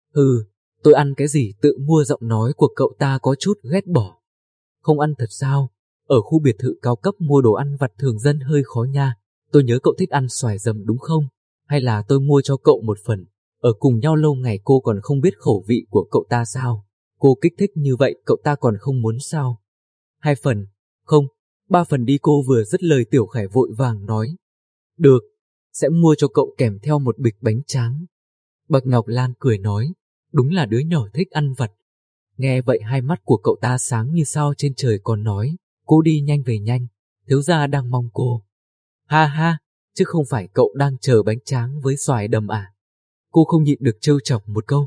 [SPEAKER 1] Tôi ăn cái gì tự mua. Giọng nói của cậu ta có chút ghét bỏ. Không ăn thật sao? Ở khu biệt thự cao cấp mua đồ ăn vặt thường dân hơi khó nha. Tôi nhớ cậu thích ăn xoài dầm đúng không? Hay là tôi mua cho cậu một phần? Ở cùng nhau lâu ngày cô còn không biết khẩu vị của cậu ta sao? Cô kích thích như vậy cậu ta còn không muốn sao? 2 phần, không, 3 phần đi. Cô vừa dứt lời Tiểu Khải vội vàng nói. Được, sẽ mua cho cậu kèm theo một bịch bánh tráng. Bạch Ngọc Lan cười nói, đúng là đứa nhỏ thích ăn vặt. Nghe vậy hai mắt của cậu ta sáng như sao trên trời, còn nói, cô đi nhanh về nhanh, thiếu gia đang mong cô. Ha ha, chứ không phải cậu đang chờ bánh tráng với xoài đầm à? Cô không nhịn được trêu chọc một câu.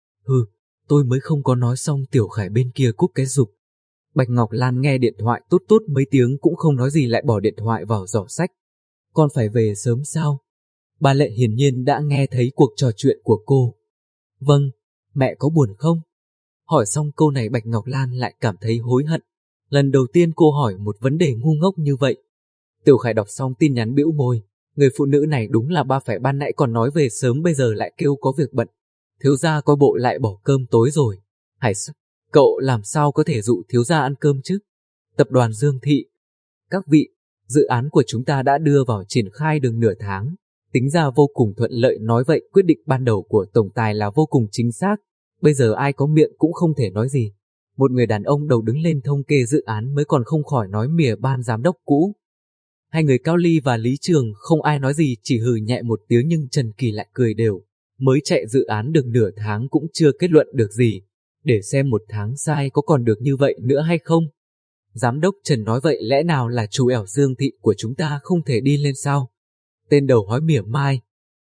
[SPEAKER 1] Tôi mới không có nói xong. Tiểu Khải bên kia cúp cái rụp. Bạch Ngọc Lan nghe điện thoại tút tút mấy tiếng cũng không nói gì, lại bỏ điện thoại vào giỏ sách. Con phải về sớm sao? Bà Lệ hiển nhiên đã nghe thấy cuộc trò chuyện của cô. Vâng, mẹ có buồn không? Hỏi xong câu này Bạch Ngọc Lan lại cảm thấy hối hận. Lần đầu tiên cô hỏi một vấn đề ngu ngốc như vậy. Tiểu Khải đọc xong tin nhắn bĩu môi. Người phụ nữ này đúng là phải ban nãy còn nói về sớm bây giờ lại kêu có việc bận. Thiếu gia coi bộ lại bỏ cơm tối rồi. Hải sắc, cậu làm sao có thể dụ thiếu gia ăn cơm chứ? Tập đoàn Dương Thị. Các vị, dự án của chúng ta đã đưa vào triển khai được nửa tháng. Tính ra vô cùng thuận lợi, nói vậy quyết định ban đầu của tổng tài là vô cùng chính xác. Bây giờ ai có miệng cũng không thể nói gì. Một người đàn ông đầu đứng lên thông kê dự án mới còn không khỏi nói mỉa ban giám đốc cũ. Hai người Cao Ly và Lý Trường không ai nói gì, chỉ hừ nhẹ một tiếng, nhưng Trần Kỳ lại cười đều. Mới chạy dự án được nửa tháng cũng chưa kết luận được gì. Để xem 1 tháng sai có còn được như vậy nữa hay không. Giám đốc Trần nói vậy lẽ nào là chú ẻo Dương Thị của chúng ta không thể đi lên sao? Tên đầu hói mỉa mai.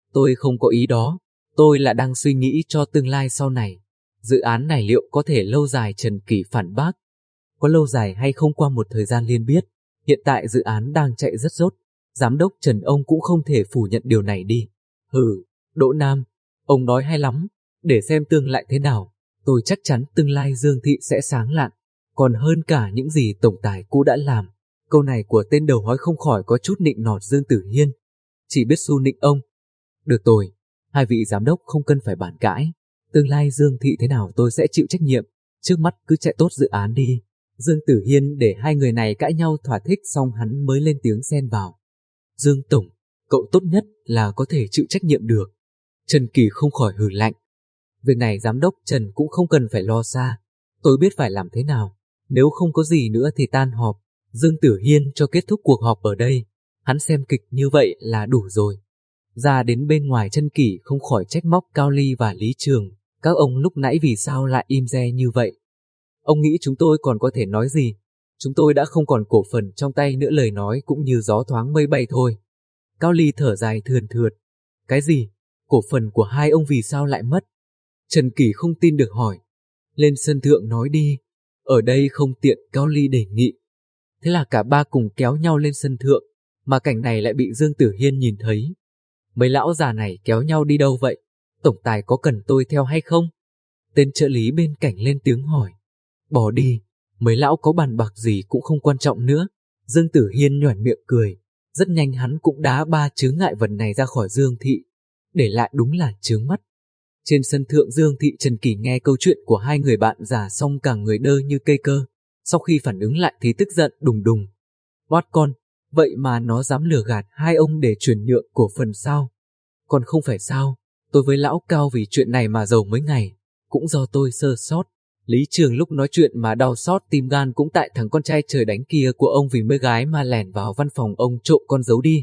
[SPEAKER 1] Tôi không có ý đó, tôi là đang suy nghĩ cho tương lai sau này. Dự án này liệu có thể lâu dài? Trần Kỳ phản bác. Có lâu dài hay không qua một thời gian liền biết. Hiện tại dự án đang chạy rất dốt. Giám đốc Trần ông cũng không thể phủ nhận điều này đi. Hừ, Đỗ Nam, ông nói hay lắm, để xem tương lại thế nào. Tôi chắc chắn tương lai Dương Thị sẽ sáng lạn, còn hơn cả những gì tổng tài cũ đã làm. Câu này của tên đầu hói không khỏi có chút nịnh nọt Dương Tử Hiên. Chỉ biết su nịnh ông. Được rồi, hai vị giám đốc không cần phải bàn cãi. Tương lai Dương Thị thế nào tôi sẽ chịu trách nhiệm. Trước mắt cứ chạy tốt dự án đi. Dương Tử Hiên để hai người này cãi nhau thỏa thích xong hắn mới lên tiếng xen vào. Dương Tổng, cậu tốt nhất là có thể chịu trách nhiệm được. Trần Kỳ không khỏi hừ lạnh. Việc này giám đốc Trần cũng không cần phải lo xa. Tôi biết phải làm thế nào. Nếu không có gì nữa thì tan họp. Dương Tử Hiên cho kết thúc cuộc họp ở đây. Hắn xem kịch như vậy là đủ rồi. Ra đến bên ngoài, Trần Kỳ không khỏi trách móc Cao Ly và Lý Trường. Các ông lúc nãy vì sao lại im re như vậy? Ông nghĩ chúng tôi còn có thể nói gì? Chúng tôi đã không còn cổ phần trong tay nữa, lời nói cũng như gió thoáng mây bay thôi. Cao Ly thở dài thườn thượt. Cái gì? Cổ phần của hai ông vì sao lại mất? Trần Kỳ không tin được hỏi. Lên sân thượng nói đi. Ở đây không tiện, Cao Ly đề nghị. Thế là cả ba cùng kéo nhau lên sân thượng, mà cảnh này lại bị Dương Tử Hiên nhìn thấy. Mấy lão già này kéo nhau đi đâu vậy? Tổng tài có cần tôi theo hay không? Tên trợ lý bên cạnh lên tiếng hỏi. Bỏ đi, mấy lão có bàn bạc gì cũng không quan trọng nữa. Dương Tử Hiên nhoẻn miệng cười. Rất nhanh hắn cũng đá ba chướng ngại vật này ra khỏi Dương Thị, để lại đúng là chướng mắt. Trên sân thượng Dương Thị, Trần Kỳ nghe câu chuyện của hai người bạn già xong cả người đơ như cây cơ. Sau khi phản ứng lại thì tức giận đùng đùng. Oát con, vậy mà nó dám lừa gạt hai ông để chuyển nhượng cổ phần sao? Còn không phải sao, tôi với lão Cao vì chuyện này mà giàu mấy ngày, cũng do tôi sơ sót. Lý Trường lúc nói chuyện mà đau xót tim gan cũng tại thằng con trai trời đánh kia của ông vì mê gái mà lẻn vào văn phòng ông trộm con giấu đi.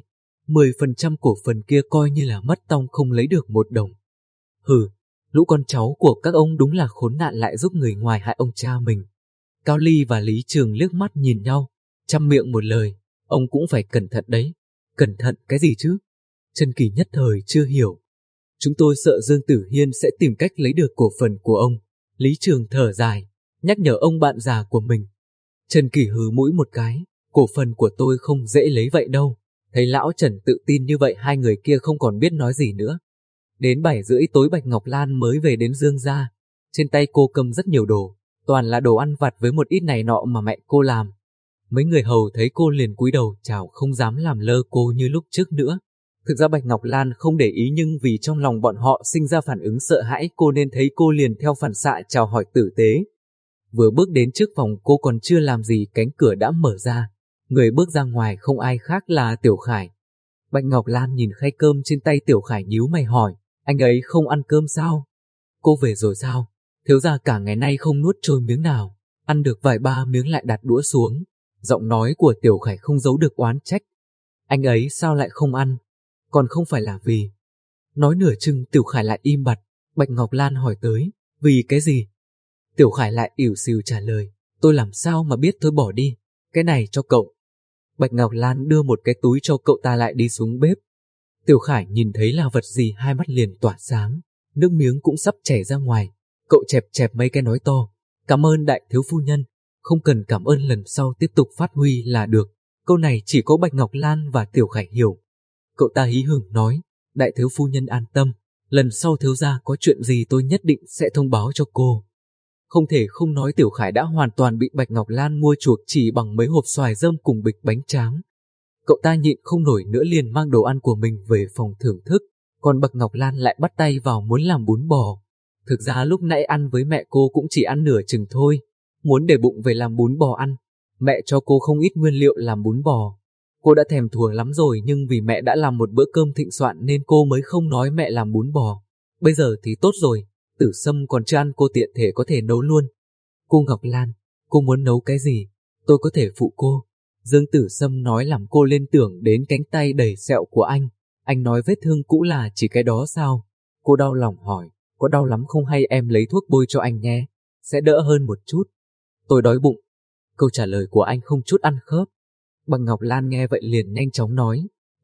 [SPEAKER 1] 10% cổ phần kia coi như là mất tong không lấy được một đồng. Hừ, lũ con cháu của các ông đúng là khốn nạn, lại giúp người ngoài hại ông cha mình. Cao Ly và Lý Trường liếc mắt nhìn nhau, chăm miệng một lời, ông cũng phải cẩn thận đấy. Cẩn thận cái gì chứ? Trần Kỳ nhất thời chưa hiểu. Chúng tôi sợ Dương Tử Hiên sẽ tìm cách lấy được cổ phần của ông. Lý Trường thở dài, nhắc nhở ông bạn già của mình. Trần Kỳ hừ mũi một cái, cổ phần của tôi không dễ lấy vậy đâu. Thấy lão Trần tự tin như vậy, hai người kia không còn biết nói gì nữa. Đến 7:30 tối Bạch Ngọc Lan mới về đến Dương gia. Trên tay cô cầm rất nhiều đồ, toàn là đồ ăn vặt với một ít này nọ mà mẹ cô làm. Mấy người hầu thấy cô liền cúi đầu chào, không dám làm lơ cô như lúc trước nữa. Thực ra Bạch Ngọc Lan không để ý, nhưng vì trong lòng bọn họ sinh ra phản ứng sợ hãi cô nên thấy cô liền theo phản xạ chào hỏi tử tế. Vừa bước đến trước phòng, cô còn chưa làm gì cánh cửa đã mở ra. Người bước ra ngoài không ai khác là Tiểu Khải. Bạch Ngọc Lan nhìn khay cơm trên tay Tiểu Khải nhíu mày hỏi, anh ấy không ăn cơm sao? Cô về rồi sao? Thiếu gia cả ngày nay không nuốt trôi miếng nào, ăn được vài ba miếng lại đặt đũa xuống. Giọng nói của Tiểu Khải không giấu được oán trách. Anh ấy sao lại không ăn? Còn không phải là vì... Nói nửa chừng Tiểu Khải lại im bặt. Bạch Ngọc Lan hỏi tới, vì cái gì? Tiểu Khải lại ỉu xìu trả lời, tôi làm sao mà biết, thôi bỏ đi, cái này cho cậu. Bạch Ngọc Lan đưa một cái túi cho cậu ta lại đi xuống bếp. Tiểu Khải nhìn thấy là vật gì hai mắt liền tỏa sáng, nước miếng cũng sắp chảy ra ngoài. Cậu chẹp chẹp mấy cái nói to, cảm ơn đại thiếu phu nhân, không cần cảm ơn, lần sau tiếp tục phát huy là được. Câu này chỉ có Bạch Ngọc Lan và Tiểu Khải hiểu. Cậu ta hí hửng nói, đại thiếu phu nhân an tâm, lần sau thiếu gia có chuyện gì tôi nhất định sẽ thông báo cho cô. Không thể không nói Tiểu Khải đã hoàn toàn bị Bạch Ngọc Lan mua chuộc chỉ bằng mấy hộp xoài rơm cùng bịch bánh tráng. Cậu ta nhịn không nổi nữa liền mang đồ ăn của mình về phòng thưởng thức, còn Bạch Ngọc Lan lại bắt tay vào muốn làm bún bò. Thực ra lúc nãy ăn với mẹ cô cũng chỉ ăn nửa chừng thôi, muốn để bụng về làm bún bò ăn. Mẹ cho cô không ít nguyên liệu làm bún bò. Cô đã thèm thuồng lắm rồi, nhưng vì mẹ đã làm một bữa cơm thịnh soạn nên cô mới không nói mẹ làm bún bò. Bây giờ thì tốt rồi, Tử Sâm còn chưa ăn, cô tiện thể có thể nấu luôn. Cô Ngọc Lan, cô muốn nấu cái gì? Tôi có thể phụ cô. Dương Tử Sâm nói làm cô liên tưởng đến cánh tay đầy sẹo của anh. Anh nói vết thương cũ là chỉ cái đó sao? Cô đau lòng hỏi, có đau lắm không hay em lấy thuốc bôi cho anh nhé, sẽ đỡ hơn một chút. Tôi đói bụng. Câu trả lời của anh không chút ăn khớp. Bạch Ngọc Lan nghe vậy liền nhanh chóng nói,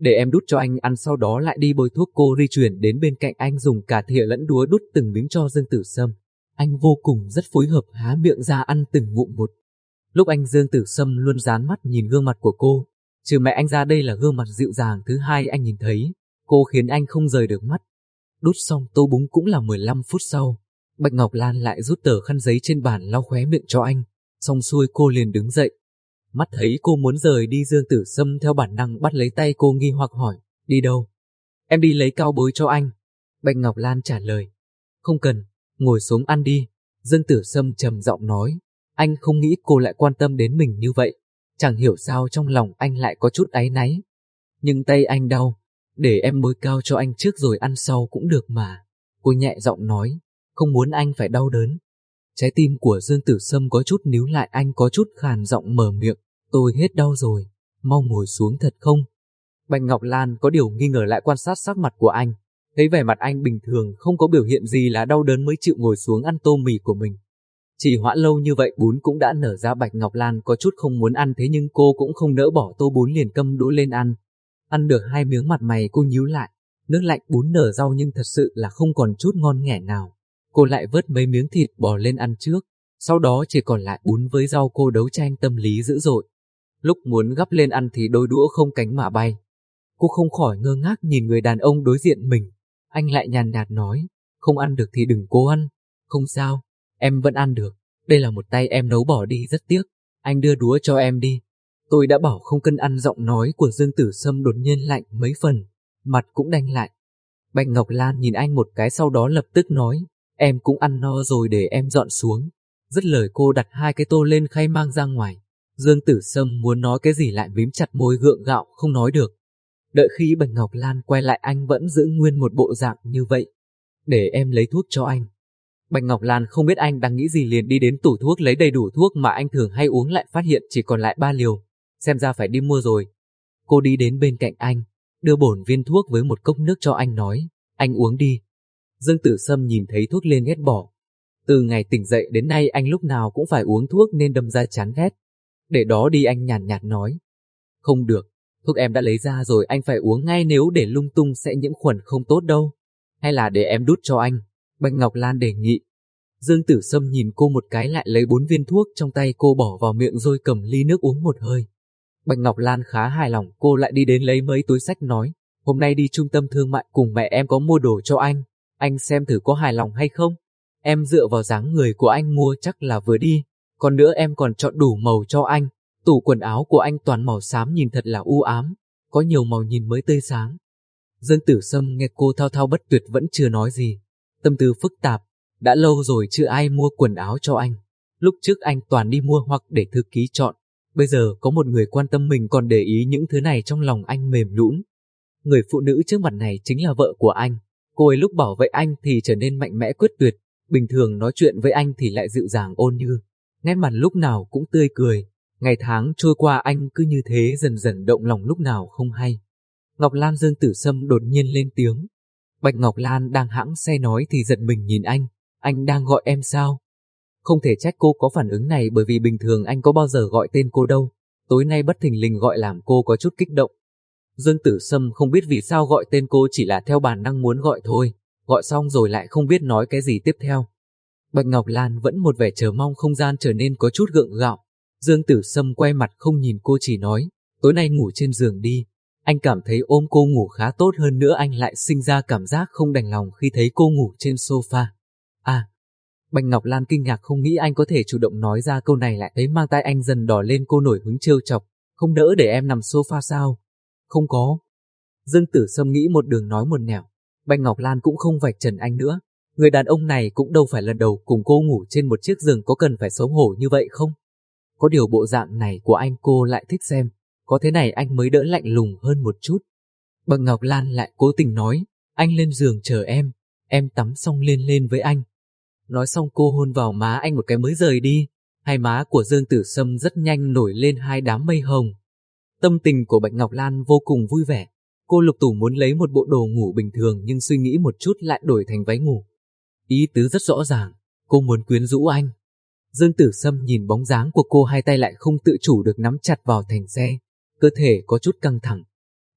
[SPEAKER 1] Để em đút cho anh ăn, sau đó lại đi bôi thuốc. Cô di chuyển đến bên cạnh anh, dùng cả thìa lẫn đũa đút từng miếng cho Dương Tử Sâm. Anh vô cùng rất phối hợp, há miệng ra ăn từng ngụm một. Lúc anh, Dương Tử Sâm luôn dán mắt nhìn gương mặt của cô. Trừ mẹ anh ra, đây là gương mặt dịu dàng thứ hai anh nhìn thấy. Cô khiến anh không rời được mắt. Đút xong tô bún cũng là 15 phút sau. Bạch Ngọc Lan lại rút tờ khăn giấy trên bàn lau khóe miệng cho anh. Xong xuôi cô liền đứng dậy. Mắt thấy cô muốn rời đi, Dương Tử Sâm theo bản năng bắt lấy tay cô, nghi hoặc hỏi, đi đâu? Em đi lấy cao bối cho anh. Bạch Ngọc Lan trả lời, không cần, ngồi xuống ăn đi. Dương Tử Sâm trầm giọng nói, anh không nghĩ cô lại quan tâm đến mình như vậy. Chẳng hiểu sao trong lòng anh lại có chút áy náy. Nhưng tay anh đau, để em bôi cao cho anh trước rồi ăn sau cũng được mà. Cô nhẹ giọng nói, không muốn anh phải đau đớn. Trái tim của Dương Tử Sâm có chút níu lại, anh có chút khàn giọng mở miệng, tôi hết đau rồi, mau ngồi xuống thật không? Bạch Ngọc Lan có điều nghi ngờ lại quan sát sắc mặt của anh, thấy vẻ mặt anh bình thường, không có biểu hiện gì là đau đớn mới chịu ngồi xuống ăn tô mì của mình. Chỉ hoãn lâu như vậy bún cũng đã nở ra. Bạch Ngọc Lan có chút không muốn ăn, thế nhưng cô cũng không nỡ bỏ tô bún, liền câm đũa lên ăn. Ăn được 2 miếng mặt mày cô nhíu lại, nước lạnh bún nở rau nhưng thật sự là không còn chút ngon nghẻ nào. Cô lại vớt mấy miếng thịt bò lên ăn trước, sau đó chỉ còn lại bún với rau. Cô đấu tranh tâm lý dữ dội. Lúc muốn gắp lên ăn thì đôi đũa không cánh mà bay. Cô không khỏi ngơ ngác nhìn người đàn ông đối diện mình. Anh lại nhàn nhạt nói, không ăn được thì đừng cố ăn. Không sao, em vẫn ăn được. Đây là một tay em nấu, bỏ đi rất tiếc. Anh đưa đũa cho em đi. Tôi đã bảo không cần ăn. Giọng nói của Dương Tử Sâm đột nhiên lạnh mấy phần, mặt cũng đanh lại. Bạch Ngọc Lan nhìn anh một cái, sau đó lập tức nói, em cũng ăn no rồi, để em dọn xuống. Dứt lời cô đặt 2 cái tô lên khay mang ra ngoài. Dương Tử Sâm muốn nói cái gì lại mím chặt môi gượng gạo không nói được. Đợi khi Bạch Ngọc Lan quay lại, anh vẫn giữ nguyên một bộ dạng như vậy. Để em lấy thuốc cho anh. Bạch Ngọc Lan không biết anh đang nghĩ gì, liền đi đến tủ thuốc lấy đầy đủ thuốc mà anh thường hay uống, lại phát hiện chỉ còn lại 3 liều. Xem ra phải đi mua rồi. Cô đi đến bên cạnh anh, đưa bổn viên thuốc với một cốc nước cho anh, nói, anh uống đi. Dương Tử Sâm nhìn thấy thuốc liền ghét bỏ. Từ ngày tỉnh dậy đến nay anh lúc nào cũng phải uống thuốc nên đâm ra chán ghét. Để đó đi, anh nhàn nhạt nói. Không được, thuốc em đã lấy ra rồi, anh phải uống ngay, nếu để lung tung sẽ nhiễm khuẩn không tốt đâu. Hay là để em đút cho anh? Bạch Ngọc Lan đề nghị. Dương Tử Sâm nhìn cô một cái, lại lấy 4 viên thuốc trong tay cô bỏ vào miệng rồi cầm ly nước uống một hơi. Bạch Ngọc Lan khá hài lòng, cô lại đi đến lấy mấy túi xách nói, hôm nay đi trung tâm thương mại cùng mẹ em có mua đồ cho anh xem thử có hài lòng hay không. Em dựa vào dáng người của anh mua chắc là vừa đi, còn nữa em còn chọn đủ màu cho anh. Tủ quần áo của anh toàn màu xám, nhìn thật là u ám, có nhiều màu nhìn mới tươi sáng. Dương Tử Sâm nghe cô thao thao bất tuyệt vẫn chưa nói gì, tâm tư phức tạp. Đã lâu rồi chưa ai mua quần áo cho anh. Lúc trước anh toàn đi mua hoặc để thư ký chọn. Bây giờ có một người quan tâm mình còn để ý những thứ này, trong lòng anh mềm nhũn. Người phụ nữ trước mặt này chính là vợ của anh. Cô ấy lúc bảo vệ anh thì trở nên mạnh mẽ quyết tuyệt, bình thường nói chuyện với anh thì lại dịu dàng ôn như, nét mặt lúc nào cũng tươi cười. Ngày tháng trôi qua anh cứ như thế dần dần động lòng lúc nào không hay. Ngọc Lan. Dương Tử Sâm đột nhiên lên tiếng. Bạch Ngọc Lan đang hãng xe nói thì giật mình nhìn anh đang gọi em sao? Không thể trách cô có phản ứng này, bởi vì bình thường anh có bao giờ gọi tên cô đâu. Tối nay bất thình lình gọi làm cô có chút kích động. Dương Tử Sâm không biết vì sao gọi tên cô, chỉ là theo bản năng muốn gọi thôi. Gọi xong rồi lại không biết nói cái gì tiếp theo. Bạch Ngọc Lan vẫn một vẻ chờ mong, không gian trở nên có chút gượng gạo. Dương Tử Sâm quay mặt không nhìn cô, chỉ nói, tối nay ngủ trên giường đi. Anh cảm thấy ôm cô ngủ khá tốt, hơn nữa anh lại sinh ra cảm giác không đành lòng khi thấy cô ngủ trên sofa. À, Bạch Ngọc Lan kinh ngạc, không nghĩ anh có thể chủ động nói ra câu này, lại thấy mang tai anh dần đỏ lên. Cô nổi hứng trêu chọc, không đỡ để em nằm sofa sao? Không có. Dương Tử Sâm nghĩ một đường nói một nẻo. Bạch Ngọc Lan cũng không vạch trần anh nữa. Người đàn ông này cũng đâu phải lần đầu cùng cô ngủ trên một chiếc giường, có cần phải xấu hổ như vậy không? Có điều bộ dạng này của anh cô lại thích xem, có thế này anh mới đỡ lạnh lùng hơn một chút. Bạch Ngọc Lan lại cố tình nói, anh lên giường chờ em tắm xong lên với anh. Nói xong cô hôn vào má anh một cái mới rời đi. Hai má của Dương Tử Sâm rất nhanh nổi lên 2 đám mây hồng. Tâm tình của Bạch Ngọc Lan vô cùng vui vẻ. Cô lục tủ muốn lấy một bộ đồ ngủ bình thường, nhưng suy nghĩ một chút lại đổi thành váy ngủ. Ý tứ rất rõ ràng, cô muốn quyến rũ anh. Dương Tử Sâm nhìn bóng dáng của cô, hai tay lại không tự chủ được nắm chặt vào thành xe, cơ thể có chút căng thẳng.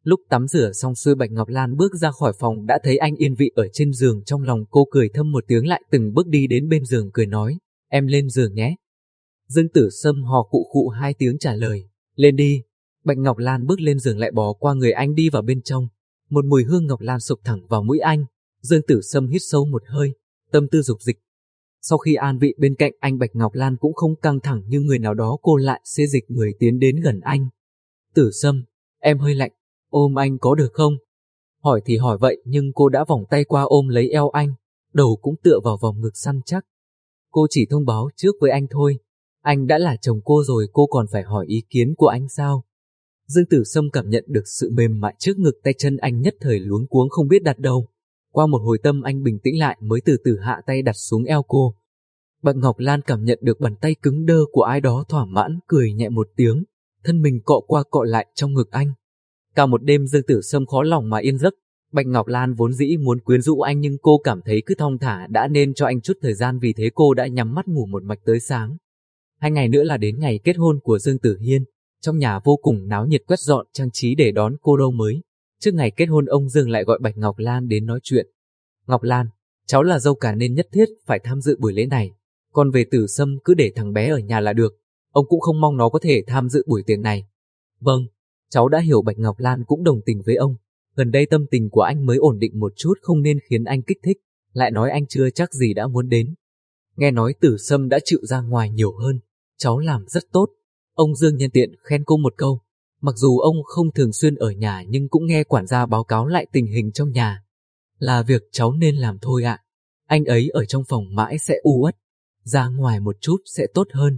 [SPEAKER 1] Lúc tắm rửa xong xuôi Bạch Ngọc Lan bước ra khỏi phòng đã thấy anh yên vị ở trên giường, trong lòng cô cười thầm một tiếng lại từng bước đi đến bên giường cười nói, em lên giường nhé. Dương Tử Sâm hò cụ khụ 2 tiếng trả lời, lên đi. Bạch Ngọc Lan bước lên giường lại bò qua người anh đi vào bên trong. Một mùi hương ngọc lan sộc thẳng vào mũi anh. Dương Tử Sâm hít sâu một hơi, tâm tư dục dịch. Sau khi an vị bên cạnh anh, Bạch Ngọc Lan cũng không căng thẳng như người nào đó, cô lại xê dịch người tiến đến gần anh. Tử Sâm, em hơi lạnh, ôm anh có được không? Hỏi thì hỏi vậy nhưng cô đã vòng tay qua ôm lấy eo anh, đầu cũng tựa vào vòng ngực săn chắc. Cô chỉ thông báo trước với anh thôi, anh đã là chồng cô rồi, cô còn phải hỏi ý kiến của anh sao? Dương Tử Sâm cảm nhận được sự mềm mại trước ngực, tay chân anh nhất thời luống cuống không biết đặt đâu. Qua một hồi tâm anh bình tĩnh lại mới từ từ hạ tay đặt xuống eo cô. Bạch Ngọc Lan cảm nhận được bàn tay cứng đơ của ai đó, thỏa mãn cười nhẹ một tiếng, thân mình cọ qua cọ lại trong ngực anh. Cả một đêm Dương Tử Sâm khó lòng mà yên giấc. Bạch Ngọc Lan vốn dĩ muốn quyến rũ anh nhưng cô cảm thấy cứ thong thả đã nên cho anh chút thời gian, vì thế cô đã nhắm mắt ngủ một mạch tới sáng. 2 ngày nữa là đến ngày kết hôn của Dương Tử Hiên. Trong nhà vô cùng náo nhiệt, quét dọn trang trí để đón cô dâu mới. Trước ngày kết hôn ông Dương lại gọi Bạch Ngọc Lan đến nói chuyện. Ngọc Lan, cháu là dâu cả nên nhất thiết phải tham dự buổi lễ này. Còn về Tử Sâm cứ để thằng bé ở nhà là được. Ông cũng không mong nó có thể tham dự buổi tiệc này. Vâng, cháu đã hiểu. Bạch Ngọc Lan cũng đồng tình với ông. Gần đây tâm tình của anh mới ổn định một chút, không nên khiến anh kích thích. Lại nói anh chưa chắc gì đã muốn đến. Nghe nói Tử Sâm đã chịu ra ngoài nhiều hơn. Cháu làm rất tốt. Ông Dương nhân tiện khen cô một câu. Mặc dù ông không thường xuyên ở nhà nhưng cũng nghe quản gia báo cáo lại tình hình trong nhà. Là việc cháu nên làm thôi ạ. Anh ấy ở trong phòng mãi sẽ u uất. Ra ngoài một chút sẽ tốt hơn.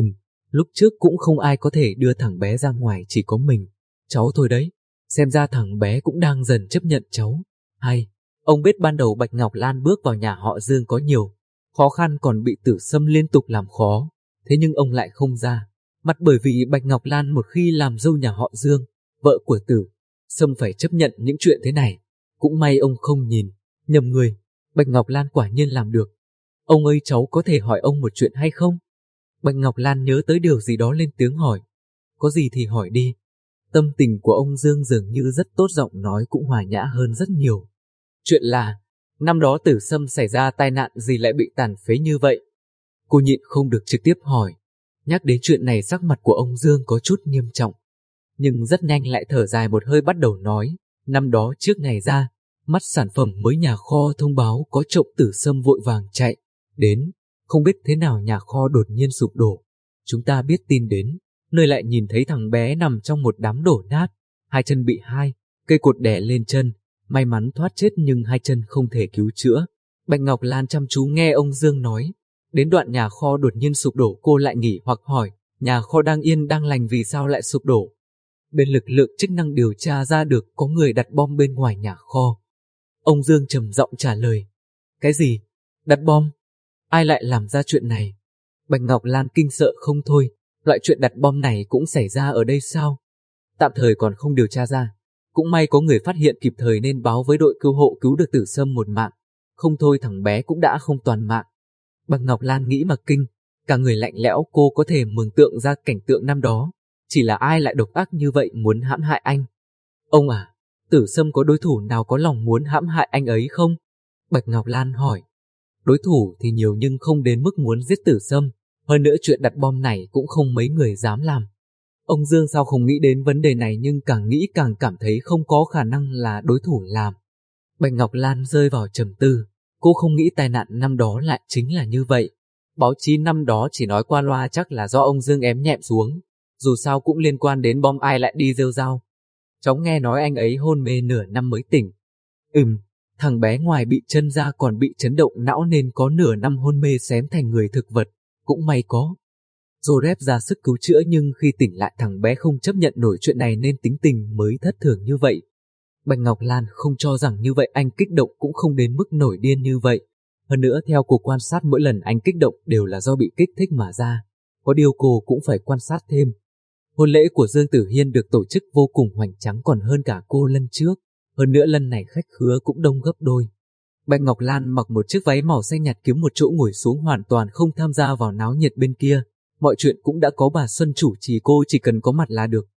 [SPEAKER 1] Lúc trước cũng không ai có thể đưa thằng bé ra ngoài, chỉ có mình. Cháu thôi đấy. Xem ra thằng bé cũng đang dần chấp nhận cháu. Hay, ông biết ban đầu Bạch Ngọc Lan bước vào nhà họ Dương có nhiều khó khăn, còn bị Tử Sâm liên tục làm khó. Thế nhưng ông lại không ra mặt, bởi vì Bạch Ngọc Lan một khi làm dâu nhà họ Dương, vợ của Tử Sâm phải chấp nhận những chuyện thế này. Cũng may ông không nhìn nhầm người, Bạch Ngọc Lan quả nhiên làm được. Ông ơi, cháu có thể hỏi ông một chuyện hay không? Bạch Ngọc Lan nhớ tới điều gì đó lên tiếng hỏi. Có gì thì hỏi đi. Tâm tình của ông Dương dường như rất tốt, giọng nói cũng hòa nhã hơn rất nhiều. Chuyện là, năm đó Tử Sâm xảy ra tai nạn gì lại bị tàn phế như vậy? Cô nhịn không được trực tiếp hỏi. Nhắc đến chuyện này sắc mặt của ông Dương có chút nghiêm trọng, nhưng rất nhanh lại thở dài một hơi, bắt đầu nói. Năm đó trước ngày ra mắt sản phẩm mới nhà kho thông báo có trộm, Tử Sâm vội vàng chạy đến. Không biết thế nào nhà kho đột nhiên sụp đổ. Chúng ta biết tin đến nơi lại nhìn thấy thằng bé nằm trong một đám đổ nát, 2 chân bị 2 cây cột đè lên chân, may mắn thoát chết nhưng 2 chân không thể cứu chữa. Bạch Ngọc Lan chăm chú nghe ông Dương nói. Đến đoạn nhà kho đột nhiên sụp đổ cô lại nghỉ hoặc hỏi, nhà kho đang yên đang lành vì sao lại sụp đổ? Bên lực lượng chức năng điều tra ra được có người đặt bom bên ngoài nhà kho. Ông Dương trầm giọng trả lời. Cái gì? Đặt bom? Ai lại làm ra chuyện này? Bạch Ngọc Lan kinh sợ không thôi. Loại chuyện đặt bom này cũng xảy ra ở đây sao? Tạm thời còn không điều tra ra. Cũng may có người phát hiện kịp thời nên báo với đội cứu hộ, cứu được Tử Sâm một mạng. Không thôi thằng bé cũng đã không toàn mạng. Bạch Ngọc Lan nghĩ mà kinh, cả người lạnh lẽo. Cô có thể mường tượng ra cảnh tượng năm đó. Chỉ là ai lại độc ác như vậy muốn hãm hại anh? Ông à, Tử Sâm có đối thủ nào có lòng muốn hãm hại anh ấy không? Bạch Ngọc Lan hỏi. Đối thủ thì nhiều nhưng không đến mức muốn giết Tử Sâm. Hơn nữa chuyện đặt bom này cũng không mấy người dám làm. Ông Dương sao không nghĩ đến vấn đề này, nhưng càng nghĩ càng cảm thấy không có khả năng là đối thủ làm. Bạch Ngọc Lan rơi vào trầm tư. Cô không nghĩ tai nạn năm đó lại chính là như vậy. Báo chí năm đó chỉ nói qua loa, chắc là do ông Dương ém nhẹm xuống. Dù sao cũng liên quan đến bom, ai lại đi rêu rao. Cháu nghe nói anh ấy hôn mê nửa năm mới tỉnh. Thằng bé ngoài bị chân ra còn bị chấn động não nên có nửa năm hôn mê xém thành người thực vật. Cũng may có Jorep ra sức cứu chữa, nhưng khi tỉnh lại thằng bé không chấp nhận nổi chuyện này nên tính tình mới thất thường như vậy. Bạch Ngọc Lan không cho rằng như vậy anh kích động cũng không đến mức nổi điên như vậy. Hơn nữa theo cô quan sát, mỗi lần anh kích động đều là do bị kích thích mà ra. Có điều cô cũng phải quan sát thêm. Hôn lễ của Dương Tử Hiên được tổ chức vô cùng hoành tráng, còn hơn cả cô lần trước. Hơn nữa lần này khách khứa cũng đông gấp đôi. Bạch Ngọc Lan mặc một chiếc váy màu xanh nhạt, kiếm một chỗ ngồi xuống, hoàn toàn không tham gia vào náo nhiệt bên kia. Mọi chuyện cũng đã có bà Xuân chủ trì, cô chỉ cần có mặt là được.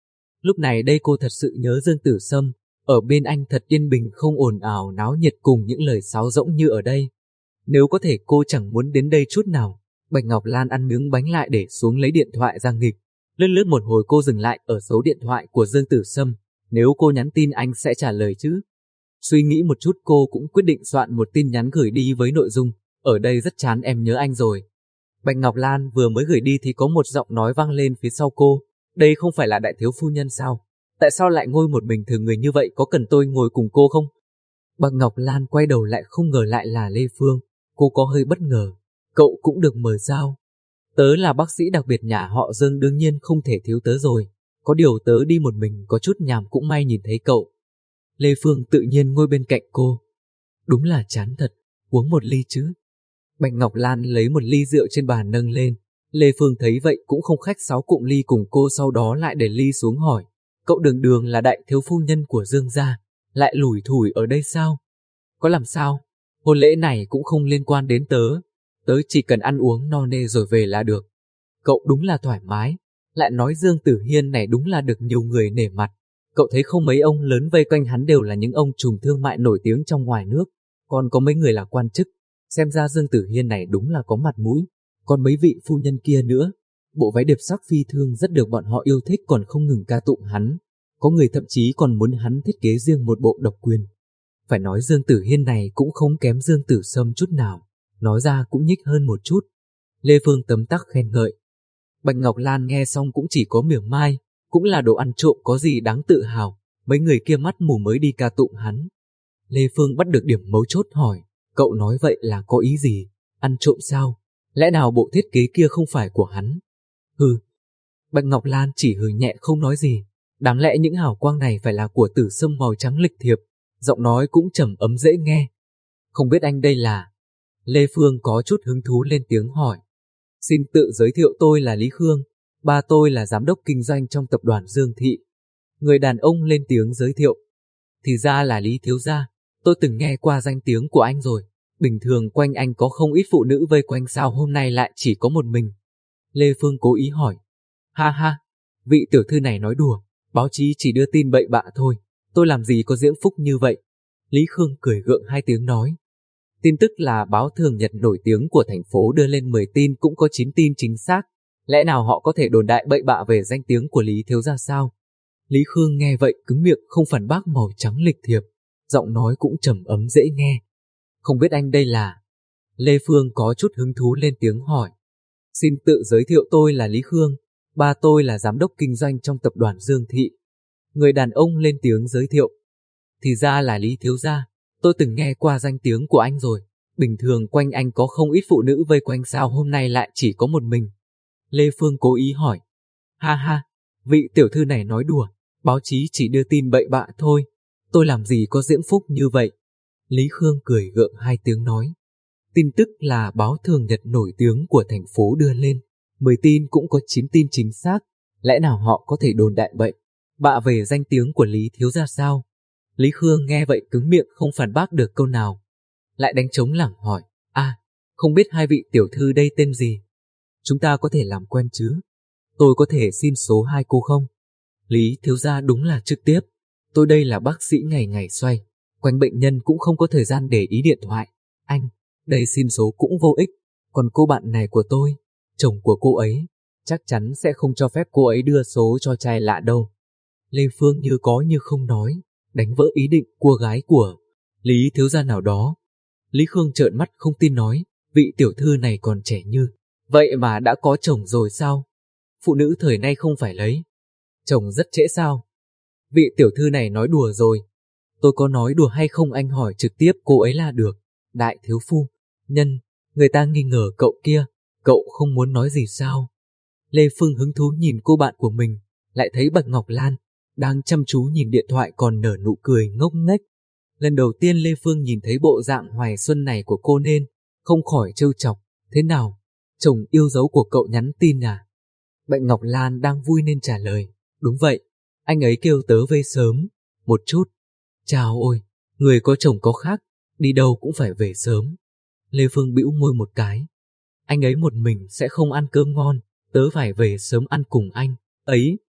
[SPEAKER 1] Lúc này đây cô thật sự nhớ Dương Tử Sâm, ở bên anh thật yên bình không ồn ào náo nhiệt cùng những lời sáo rỗng như ở đây. Nếu có thể cô chẳng muốn đến đây chút nào. Bạch Ngọc Lan ăn miếng bánh lại để xuống lấy điện thoại ra nghịch. Lướt lướt một hồi cô dừng lại ở số điện thoại của Dương Tử Sâm. Nếu cô nhắn tin anh sẽ trả lời chứ? Suy nghĩ một chút cô cũng quyết định soạn một tin nhắn gửi đi với nội dung: ở đây rất chán, em nhớ anh rồi. Bạch Ngọc Lan vừa mới gửi đi thì có một giọng nói vang lên phía sau cô. Đây không phải là đại thiếu phu nhân sao? Tại sao lại ngồi một mình thường người như vậy, có cần tôi ngồi cùng cô không? Bạch Ngọc Lan quay đầu lại không ngờ lại là Lê Phương. Cô có hơi bất ngờ. Cậu cũng được mời sao? Tớ là bác sĩ đặc biệt nhà họ Dương, đương nhiên không thể thiếu tớ rồi. Có điều tớ đi một mình có chút nhàm, cũng may nhìn thấy cậu. Lê Phương tự nhiên ngồi bên cạnh cô. Đúng là chán thật, uống một ly chứ? Bạch Ngọc Lan lấy một ly rượu trên bàn nâng lên. Lê Phương thấy vậy cũng không khách sáo cụm ly cùng cô, sau đó lại để ly xuống hỏi. Cậu Đường Đường là đại thiếu phu nhân của Dương gia, lại lủi thủi ở đây sao? Có làm sao? Hôn lễ này cũng không liên quan đến tớ. Tớ chỉ cần ăn uống no nê rồi về là được. Cậu đúng là thoải mái. Lại nói Dương Tử Hiên này đúng là được nhiều người nể mặt. Cậu thấy không, mấy ông lớn vây quanh hắn đều là những ông trùm thương mại nổi tiếng trong ngoài nước. Còn có mấy người là quan chức. Xem ra Dương Tử Hiên này đúng là có mặt mũi. Còn mấy vị phu nhân kia nữa. Bộ váy điệp sắc phi thương rất được bọn họ yêu thích, còn không ngừng ca tụng hắn. Có người thậm chí còn muốn hắn thiết kế riêng một bộ độc quyền. Phải nói Dương Tử Hiên này cũng không kém Dương Tử Sâm chút nào. Nói ra cũng nhích hơn một chút. Lê Phương tấm tắc khen ngợi. Bạch Ngọc Lan nghe xong cũng chỉ có mỉa mai. Cũng là đồ ăn trộm, có gì đáng tự hào. Mấy người kia mắt mù mới đi ca tụng hắn. Lê Phương bắt được điểm mấu chốt hỏi. Cậu nói vậy là có ý gì? Ăn trộm sao? Lẽ nào bộ thiết kế kia không phải của hắn? Hừ. Bạch Ngọc Lan chỉ hừ nhẹ không nói gì. Đáng lẽ những hào quang này phải là của Tử Sâm màu trắng lịch thiệp. Giọng nói cũng trầm ấm dễ nghe. Không biết anh đây là... Lê Phương có chút hứng thú lên tiếng hỏi. Xin tự giới thiệu, tôi là Lý Khương. Ba tôi là giám đốc kinh doanh trong tập đoàn Dương Thị. Người đàn ông lên tiếng giới thiệu. Thì ra là Lý thiếu gia. Tôi từng nghe qua danh tiếng của anh rồi. Bình thường quanh anh có không ít phụ nữ vây quanh, sao hôm nay lại chỉ có một mình? Lê Phương cố ý hỏi. Ha ha, vị tiểu thư này nói đùa. Báo chí chỉ đưa tin bậy bạ thôi. Tôi làm gì có diễm phúc như vậy? Lý Khương cười gượng hai tiếng nói. Tin tức là báo Thường Nhật nổi tiếng của thành phố đưa lên 10 tin cũng có 9 tin chính xác. Lẽ nào họ có thể đồn đại bậy bạ về danh tiếng của Lý thiếu gia sao? Lý Khương nghe vậy cứng miệng không phản bác màu trắng lịch thiệp. Giọng nói cũng trầm ấm dễ nghe. Không biết anh đây là... Lê Phương có chút hứng thú lên tiếng hỏi. Xin tự giới thiệu, tôi là Lý Khương. Ba tôi là giám đốc kinh doanh trong tập đoàn Dương Thị. Người đàn ông lên tiếng giới thiệu. Thì ra là Lý thiếu gia. Tôi từng nghe qua danh tiếng của anh rồi. Bình thường quanh anh có không ít phụ nữ vây quanh, sao hôm nay lại chỉ có một mình? Lê Phương cố ý hỏi. Ha ha, vị tiểu thư này nói đùa. Báo chí chỉ đưa tin bậy bạ thôi. Tôi làm gì có diễm phúc như vậy? Lý Khương cười gượng hai tiếng nói. Tin tức là báo Thường Nhật nổi tiếng của thành phố đưa lên. 10 tin cũng có 9 tin chính xác. Lẽ nào họ có thể đồn đại bậy bạ về danh tiếng của Lý thiếu gia sao? Lý Khương nghe vậy cứng miệng không phản bác được câu nào. Lại đánh trống lảng hỏi. Không biết hai vị tiểu thư đây tên gì? Chúng ta có thể làm quen chứ? Tôi có thể xin số 2 cô không? Lý thiếu gia đúng là trực tiếp. Tôi đây là bác sĩ ngày ngày xoay. Quanh bệnh nhân cũng không có thời gian để ý điện thoại. Anh, đây xin số cũng vô ích. Còn cô bạn này của tôi, chồng của cô ấy, chắc chắn sẽ không cho phép cô ấy đưa số cho trai lạ đâu. Lê Phương như có như không nói, đánh vỡ ý định cua gái của Lý thiếu gia nào đó. Lý Khương trợn mắt không tin nói, vị tiểu thư này còn trẻ như vậy mà đã có chồng rồi sao? Phụ nữ thời nay không phải lấy chồng rất trễ sao? Vị tiểu thư này nói đùa rồi. Tôi có nói đùa hay không, anh hỏi trực tiếp cô ấy là được. Đại thiếu phu nhân, người ta nghi ngờ cậu kia, cậu không muốn nói gì sao? Lê Phương hứng thú nhìn cô bạn của mình, lại thấy Bạch Ngọc Lan đang chăm chú nhìn điện thoại còn nở nụ cười ngốc nghếch. Lần đầu tiên Lê Phương nhìn thấy bộ dạng hoài xuân này của cô nên không khỏi trêu chọc. Thế nào? Chồng yêu dấu của cậu nhắn tin à? Bạch Ngọc Lan đang vui nên trả lời. Đúng vậy, anh ấy kêu tớ về sớm một chút. Chào ôi, người có chồng có khác, đi đâu cũng phải về sớm. Lê Phương bĩu môi một cái. Anh ấy một mình sẽ không ăn cơm ngon, tớ phải về sớm ăn cùng anh ấy.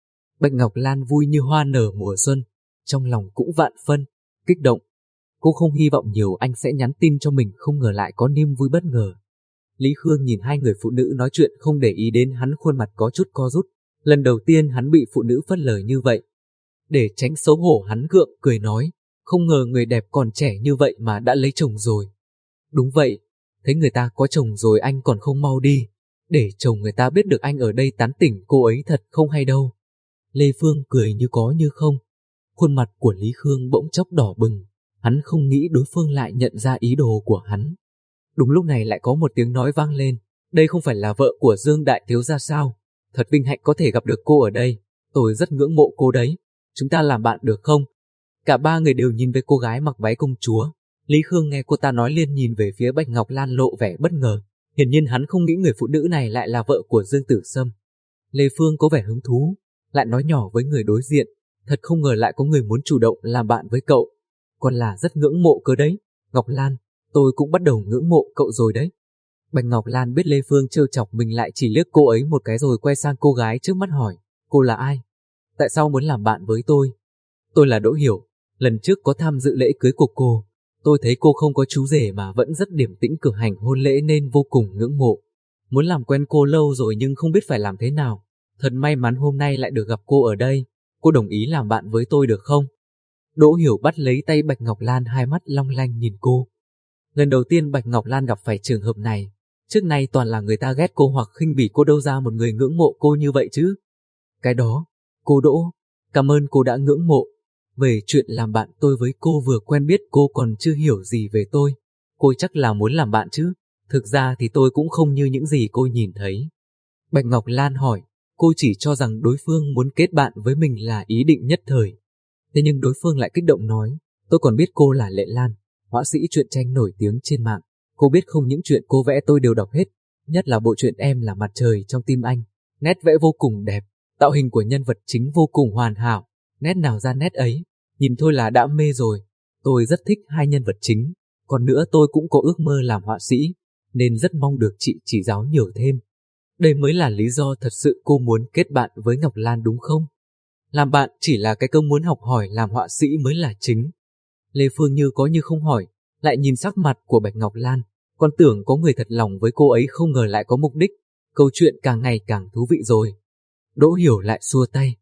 [SPEAKER 1] Bạch Ngọc Lan vui như hoa nở mùa xuân, trong lòng cũng vạn phân kích động. Cô không hy vọng nhiều anh sẽ nhắn tin cho mình, không ngờ lại có niềm vui bất ngờ. Lý Khương nhìn hai người phụ nữ nói chuyện không để ý đến hắn, khuôn mặt có chút co rút. Lần đầu tiên hắn bị phụ nữ phớt lờ như vậy. Để tránh xấu hổ hắn gượng cười nói, không ngờ người đẹp còn trẻ như vậy mà đã lấy chồng rồi. Đúng vậy, thấy người ta có chồng rồi anh còn không mau đi, để chồng người ta biết được anh ở đây tán tỉnh cô ấy thật không hay đâu. Lê Phương cười như có như không. Khuôn mặt của Lý Khương bỗng chốc đỏ bừng, hắn không nghĩ đối phương lại nhận ra ý đồ của hắn. Đúng lúc này lại có một tiếng nói vang lên, đây không phải là vợ của Dương đại thiếu gia sao? Thật vinh hạnh có thể gặp được cô ở đây, tôi rất ngưỡng mộ cô đấy, chúng ta làm bạn được không? Cả ba người đều nhìn về cô gái mặc váy công chúa. Lý Khương nghe cô ta nói liền nhìn về phía Bạch Ngọc Lan lộ vẻ bất ngờ, hiển nhiên hắn không nghĩ người phụ nữ này lại là vợ của Dương Tử Sâm. Lê Phương có vẻ hứng thú, lại nói nhỏ với người đối diện, thật không ngờ lại có người muốn chủ động làm bạn với cậu, còn là rất ngưỡng mộ cơ đấy. Ngọc Lan, tôi cũng bắt đầu ngưỡng mộ cậu rồi đấy. Bạch Ngọc Lan biết Lê Phương trêu chọc mình lại chỉ liếc cô ấy một cái rồi quay sang cô gái trước mắt hỏi, cô là ai? Tại sao muốn làm bạn với tôi? Tôi là Đỗ Hiểu, lần trước có tham dự lễ cưới của cô, tôi thấy cô không có chú rể mà vẫn rất điềm tĩnh cử hành hôn lễ nên vô cùng ngưỡng mộ. Muốn làm quen cô lâu rồi nhưng không biết phải làm thế nào. Thật may mắn hôm nay lại được gặp cô ở đây, cô đồng ý làm bạn với tôi được không? Đỗ Hiểu bắt lấy tay Bạch Ngọc Lan, hai mắt long lanh nhìn cô. Lần đầu tiên Bạch Ngọc Lan gặp phải trường hợp này, trước nay toàn là người ta ghét cô hoặc khinh bỉ cô, đâu ra một người ngưỡng mộ cô như vậy chứ. Cái đó, cô Đỗ, cảm ơn cô đã ngưỡng mộ. Về chuyện làm bạn tôi với cô vừa quen biết cô còn chưa hiểu gì về tôi, cô chắc là muốn làm bạn chứ. Thực ra thì tôi cũng không như những gì cô nhìn thấy. Bạch Ngọc Lan hỏi, cô chỉ cho rằng đối phương muốn kết bạn với mình là ý định nhất thời. Thế nhưng đối phương lại kích động nói, tôi còn biết cô là Lệ Lan, họa sĩ truyện tranh nổi tiếng trên mạng. Cô biết không, những chuyện cô vẽ tôi đều đọc hết, nhất là bộ truyện Em là mặt trời trong tim anh. Nét vẽ vô cùng đẹp, tạo hình của nhân vật chính vô cùng hoàn hảo, nét nào ra nét ấy, nhìn thôi là đã mê rồi. Tôi rất thích hai nhân vật chính, còn nữa tôi cũng có ước mơ làm họa sĩ, nên rất mong được chị chỉ giáo nhiều thêm. Đây mới là lý do thật sự cô muốn kết bạn với Ngọc Lan đúng không? Làm bạn chỉ là cái câu, muốn học hỏi làm họa sĩ mới là chính. Lê Phương như có như không hỏi, lại nhìn sắc mặt của Bạch Ngọc Lan, còn tưởng có người thật lòng với cô ấy, không ngờ lại có mục đích. Câu chuyện càng ngày càng thú vị rồi. Đỗ Hiểu lại xua tay,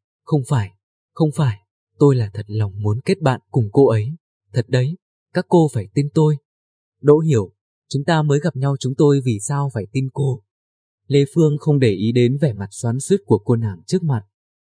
[SPEAKER 1] không phải, tôi là thật lòng muốn kết bạn cùng cô ấy. Thật đấy, các cô phải tin tôi. Đỗ Hiểu, chúng ta mới gặp nhau, chúng tôi vì sao phải tin cô? Lê Phương không để ý đến vẻ mặt xoắn xuýt của cô nàng trước mặt.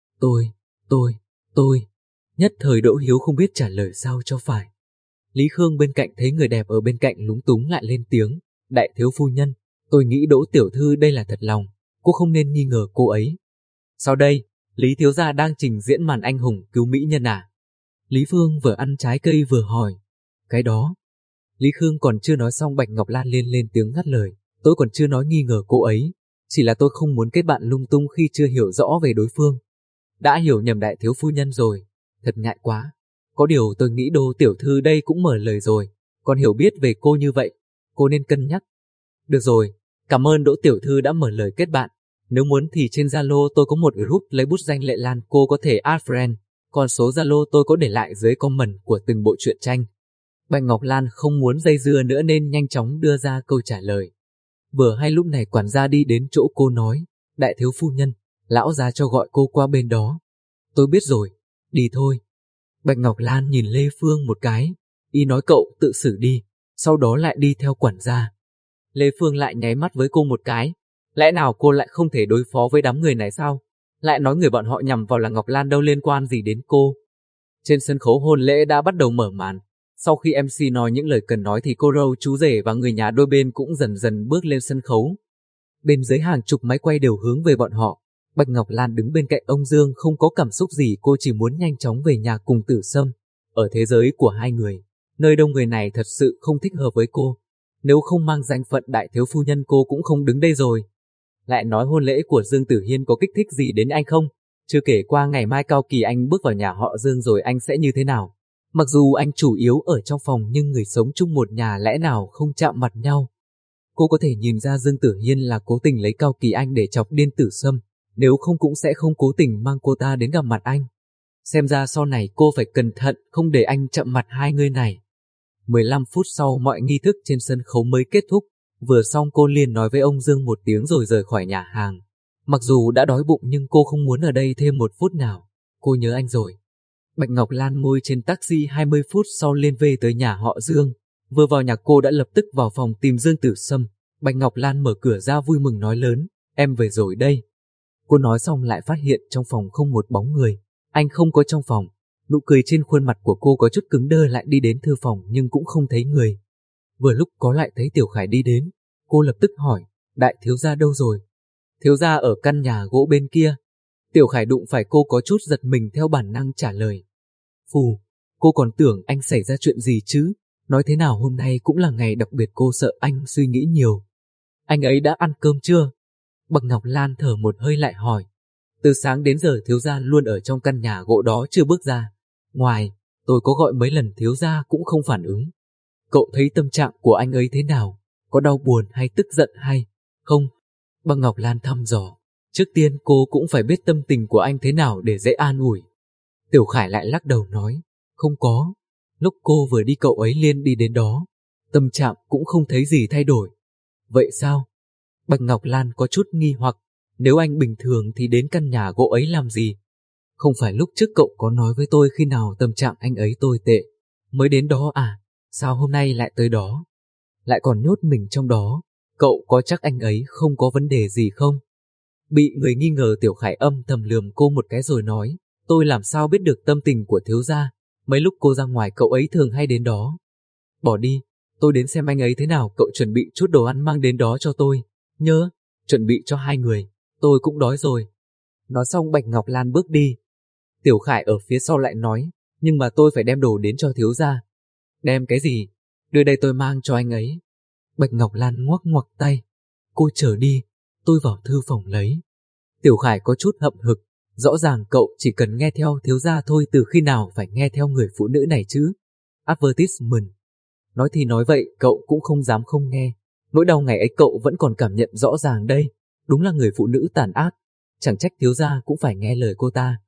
[SPEAKER 1] Tôi. Nhất thời Đỗ Hiếu không biết trả lời sao cho phải. Lý Khương bên cạnh thấy người đẹp ở bên cạnh lúng túng lại lên tiếng. Đại thiếu phu nhân, tôi nghĩ Đỗ tiểu thư đây là thật lòng, cô không nên nghi ngờ cô ấy. Sau đây, Lý thiếu gia đang trình diễn màn anh hùng cứu mỹ nhân à? Lý Phương vừa ăn trái cây vừa hỏi. Cái đó. Lý Khương còn chưa nói xong, Bạch Ngọc Lan lên tiếng ngắt lời. Tôi còn chưa nói nghi ngờ cô ấy, chỉ là tôi không muốn kết bạn lung tung khi chưa hiểu rõ về đối phương. Đã hiểu nhầm đại thiếu phu nhân rồi, thật ngại quá. Có điều tôi nghĩ Đỗ tiểu thư đây cũng mở lời rồi, còn hiểu biết về cô như vậy, cô nên cân nhắc. Được rồi, cảm ơn Đỗ tiểu thư đã mở lời kết bạn. Nếu muốn thì trên Zalo tôi có một group lấy bút danh Lệ Lan, cô có thể add friend, còn số Zalo tôi có để lại dưới comment của từng bộ truyện tranh. Bạch Ngọc Lan không muốn dây dưa nữa nên nhanh chóng đưa ra câu trả lời. Vừa hay lúc này quản gia đi đến chỗ cô nói, đại thiếu phu nhân, lão gia cho gọi cô qua bên đó. Tôi biết rồi, đi thôi. Bạch Ngọc Lan nhìn Lê Phương một cái, y nói cậu tự xử đi, sau đó lại đi theo quản gia. Lê Phương lại nháy mắt với cô một cái, lẽ nào cô lại không thể đối phó với đám người này sao? Lại nói người bọn họ nhằm vào là Ngọc Lan, đâu liên quan gì đến cô. Trên sân khấu hôn lễ đã bắt đầu mở màn. Sau khi MC nói những lời cần nói thì cô dâu, chú rể và người nhà đôi bên cũng dần dần bước lên sân khấu. Bên dưới hàng chục máy quay đều hướng về bọn họ. Bạch Ngọc Lan đứng bên cạnh ông Dương không có cảm xúc gì, cô chỉ muốn nhanh chóng về nhà cùng Tử Sâm. Ở thế giới của hai người, nơi đông người này thật sự không thích hợp với cô. Nếu không mang danh phận đại thiếu phu nhân cô cũng không đứng đây rồi. Lại nói hôn lễ của Dương Tử Hiên có kích thích gì đến anh không? Chưa kể qua ngày mai Cao Kỳ Anh bước vào nhà họ Dương rồi anh sẽ như thế nào? Mặc dù anh chủ yếu ở trong phòng nhưng người sống chung một nhà lẽ nào không chạm mặt nhau. Cô có thể nhìn ra Dương Tử Hiên là cố tình lấy Cao Kỳ Anh để chọc điên Tử Sâm, nếu không cũng sẽ không cố tình mang cô ta đến gặp mặt anh. Xem ra sau này cô phải cẩn thận không để anh chạm mặt hai người này. 15 phút sau mọi nghi thức trên sân khấu mới kết thúc, vừa xong cô liền nói với ông Dương một tiếng rồi rời khỏi nhà hàng. Mặc dù đã đói bụng nhưng cô không muốn ở đây thêm một phút nào, cô nhớ anh rồi. Bạch Ngọc Lan ngồi trên taxi 20 phút sau lên về tới nhà họ Dương. Vừa vào nhà cô đã lập tức vào phòng tìm Dương Tử Sâm. Bạch Ngọc Lan mở cửa ra vui mừng nói lớn, em về rồi đây. Cô nói xong lại phát hiện trong phòng không một bóng người. Anh không có trong phòng. Nụ cười trên khuôn mặt của cô có chút cứng đơ, lại đi đến thư phòng nhưng cũng không thấy người. Vừa lúc có lại thấy Tiểu Khải đi đến. Cô lập tức hỏi, đại thiếu gia đâu rồi? Thiếu gia ở căn nhà gỗ bên kia. Tiểu Khải đụng phải cô có chút giật mình, theo bản năng trả lời. Phù, cô còn tưởng anh xảy ra chuyện gì chứ? Nói thế nào hôm nay cũng là ngày đặc biệt, cô sợ anh suy nghĩ nhiều. Anh ấy đã ăn cơm chưa? Bạch Ngọc Lan thở một hơi lại hỏi. Từ sáng đến giờ thiếu gia luôn ở trong căn nhà gỗ đó chưa bước ra. Ngoài, tôi có gọi mấy lần thiếu gia cũng không phản ứng. Cậu thấy tâm trạng của anh ấy thế nào? Có đau buồn hay tức giận hay không? Bạch Ngọc Lan thăm dò. Trước tiên cô cũng phải biết tâm tình của anh thế nào để dễ an ủi. Tiểu Khải lại lắc đầu nói, không có. Lúc cô vừa đi cậu ấy liền đi đến đó. Tâm trạng cũng không thấy gì thay đổi. Vậy sao? Bạch Ngọc Lan có chút nghi hoặc. Nếu anh bình thường thì đến căn nhà gỗ ấy làm gì? Không phải lúc trước cậu có nói với tôi khi nào tâm trạng anh ấy tồi tệ mới đến đó à? Sao hôm nay lại tới đó? Lại còn nhốt mình trong đó. Cậu có chắc anh ấy không có vấn đề gì không? Bị người nghi ngờ, Tiểu Khải âm thầm lườm cô một cái rồi nói, tôi làm sao biết được tâm tình của thiếu gia? Mấy lúc cô ra ngoài cậu ấy thường hay đến đó. Bỏ đi, tôi đến xem anh ấy thế nào. Cậu chuẩn bị chút đồ ăn mang đến đó cho tôi. Nhớ, chuẩn bị cho hai người. Tôi cũng đói rồi. Nói xong Bạch Ngọc Lan bước đi. Tiểu Khải ở phía sau lại nói, nhưng mà tôi phải đem đồ đến cho thiếu gia. Đem cái gì? Đưa đây tôi mang cho anh ấy. Bạch Ngọc Lan ngoắc ngoắc tay. Cô chờ đi, tôi vào thư phòng lấy. Tiểu Khải có chút hậm hực. Rõ ràng cậu chỉ cần nghe theo thiếu gia thôi, từ khi nào phải nghe theo người phụ nữ này chứ? Advertisement. Nói thì nói vậy, cậu cũng không dám không nghe. Nỗi đau ngày ấy cậu vẫn còn cảm nhận rõ ràng đây. Đúng là người phụ nữ tàn ác. Chẳng trách thiếu gia cũng phải nghe lời cô ta.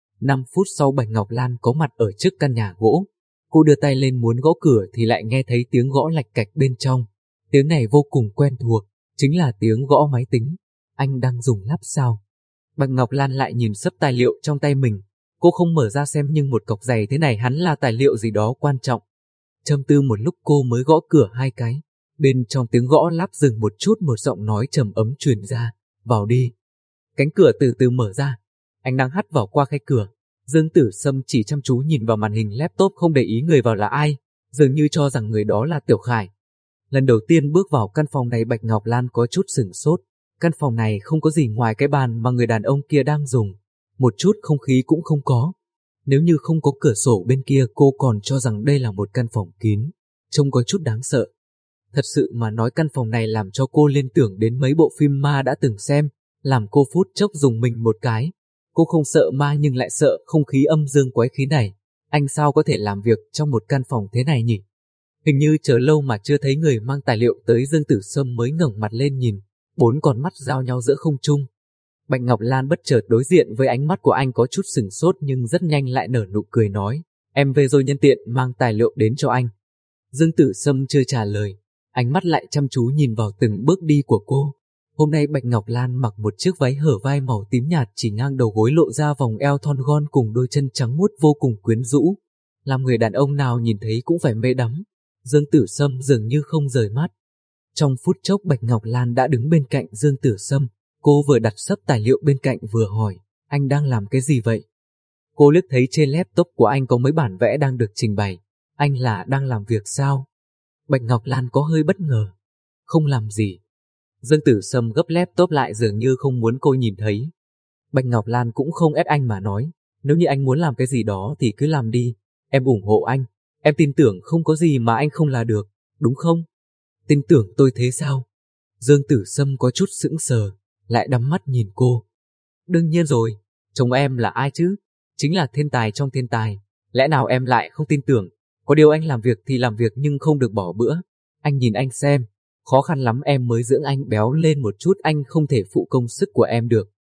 [SPEAKER 1] 5 phút sau Bạch Ngọc Lan có mặt ở trước căn nhà gỗ. Cô đưa tay lên muốn gõ cửa thì lại nghe thấy tiếng gõ lạch cạch bên trong. Tiếng này vô cùng quen thuộc, chính là tiếng gõ máy tính. Anh đang dùng lắp sao? Bạch Ngọc Lan lại nhìn sấp tài liệu trong tay mình. Cô không mở ra xem, nhưng một cọc dày thế này hẳn là tài liệu gì đó quan trọng. Châm tư một lúc cô mới gõ cửa 2 cái. Bên trong tiếng gõ lắp dừng một chút, một giọng nói trầm ấm truyền ra. Vào đi. Cánh cửa từ từ mở ra. Anh đang hắt vào qua khe cửa. Dương Tử Sâm chỉ chăm chú nhìn vào màn hình laptop, không để ý người vào là ai, dường như cho rằng người đó là Tiểu Khải. Lần đầu tiên bước vào căn phòng này, Bạch Ngọc Lan có chút sửng sốt. Căn phòng này không có gì ngoài cái bàn mà người đàn ông kia đang dùng. Một chút không khí cũng không có. Nếu như không có cửa sổ bên kia, cô còn cho rằng đây là một căn phòng kín, trông có chút đáng sợ. Thật sự mà nói, căn phòng này làm cho cô liên tưởng đến mấy bộ phim ma đã từng xem, làm cô phút chốc dùng mình một cái. Cô không sợ ma nhưng lại sợ không khí âm dương quái khí này. Anh sao có thể làm việc trong một căn phòng thế này nhỉ? Hình như chờ lâu mà chưa thấy người mang tài liệu tới, Dương Tử Sâm mới ngẩng mặt lên nhìn, 4 con mắt giao nhau giữa không trung. Bạch Ngọc Lan bất chợt đối diện với ánh mắt của anh, có chút sửng sốt nhưng rất nhanh lại nở nụ cười nói, em về rồi, nhân tiện mang tài liệu đến cho anh. Dương Tử Sâm chưa trả lời, ánh mắt lại chăm chú nhìn vào từng bước đi của cô. Hôm nay Bạch Ngọc Lan mặc một chiếc váy hở vai màu tím nhạt, chỉ ngang đầu gối lộ ra vòng eo thon gọn cùng đôi chân trắng muốt vô cùng quyến rũ, làm người đàn ông nào nhìn thấy cũng phải mê đắm. Dương Tử Sâm dường như không rời mắt. Trong phút chốc Bạch Ngọc Lan đã đứng bên cạnh Dương Tử Sâm. Cô vừa đặt sấp tài liệu bên cạnh vừa hỏi, anh đang làm cái gì vậy? Cô liếc thấy trên laptop của anh có mấy bản vẽ đang được trình bày. Anh là đang làm việc sao? Bạch Ngọc Lan có hơi bất ngờ. Không làm gì. Dương Tử Sâm gấp laptop lại dường như không muốn cô nhìn thấy. Bạch Ngọc Lan cũng không ép anh mà nói, nếu như anh muốn làm cái gì đó thì cứ làm đi, em ủng hộ anh, em tin tưởng không có gì mà anh không là được, đúng không? Tin tưởng tôi thế sao? Dương Tử Sâm có chút sững sờ, lại đắm mắt nhìn cô. Đương nhiên rồi, chồng em là ai chứ? Chính là thiên tài trong thiên tài, lẽ nào em lại không tin tưởng? Có điều anh làm việc thì làm việc nhưng không được bỏ bữa. Anh nhìn anh xem, khó khăn lắm em mới dưỡng anh béo lên một chút, anh không thể phụ công sức của em được.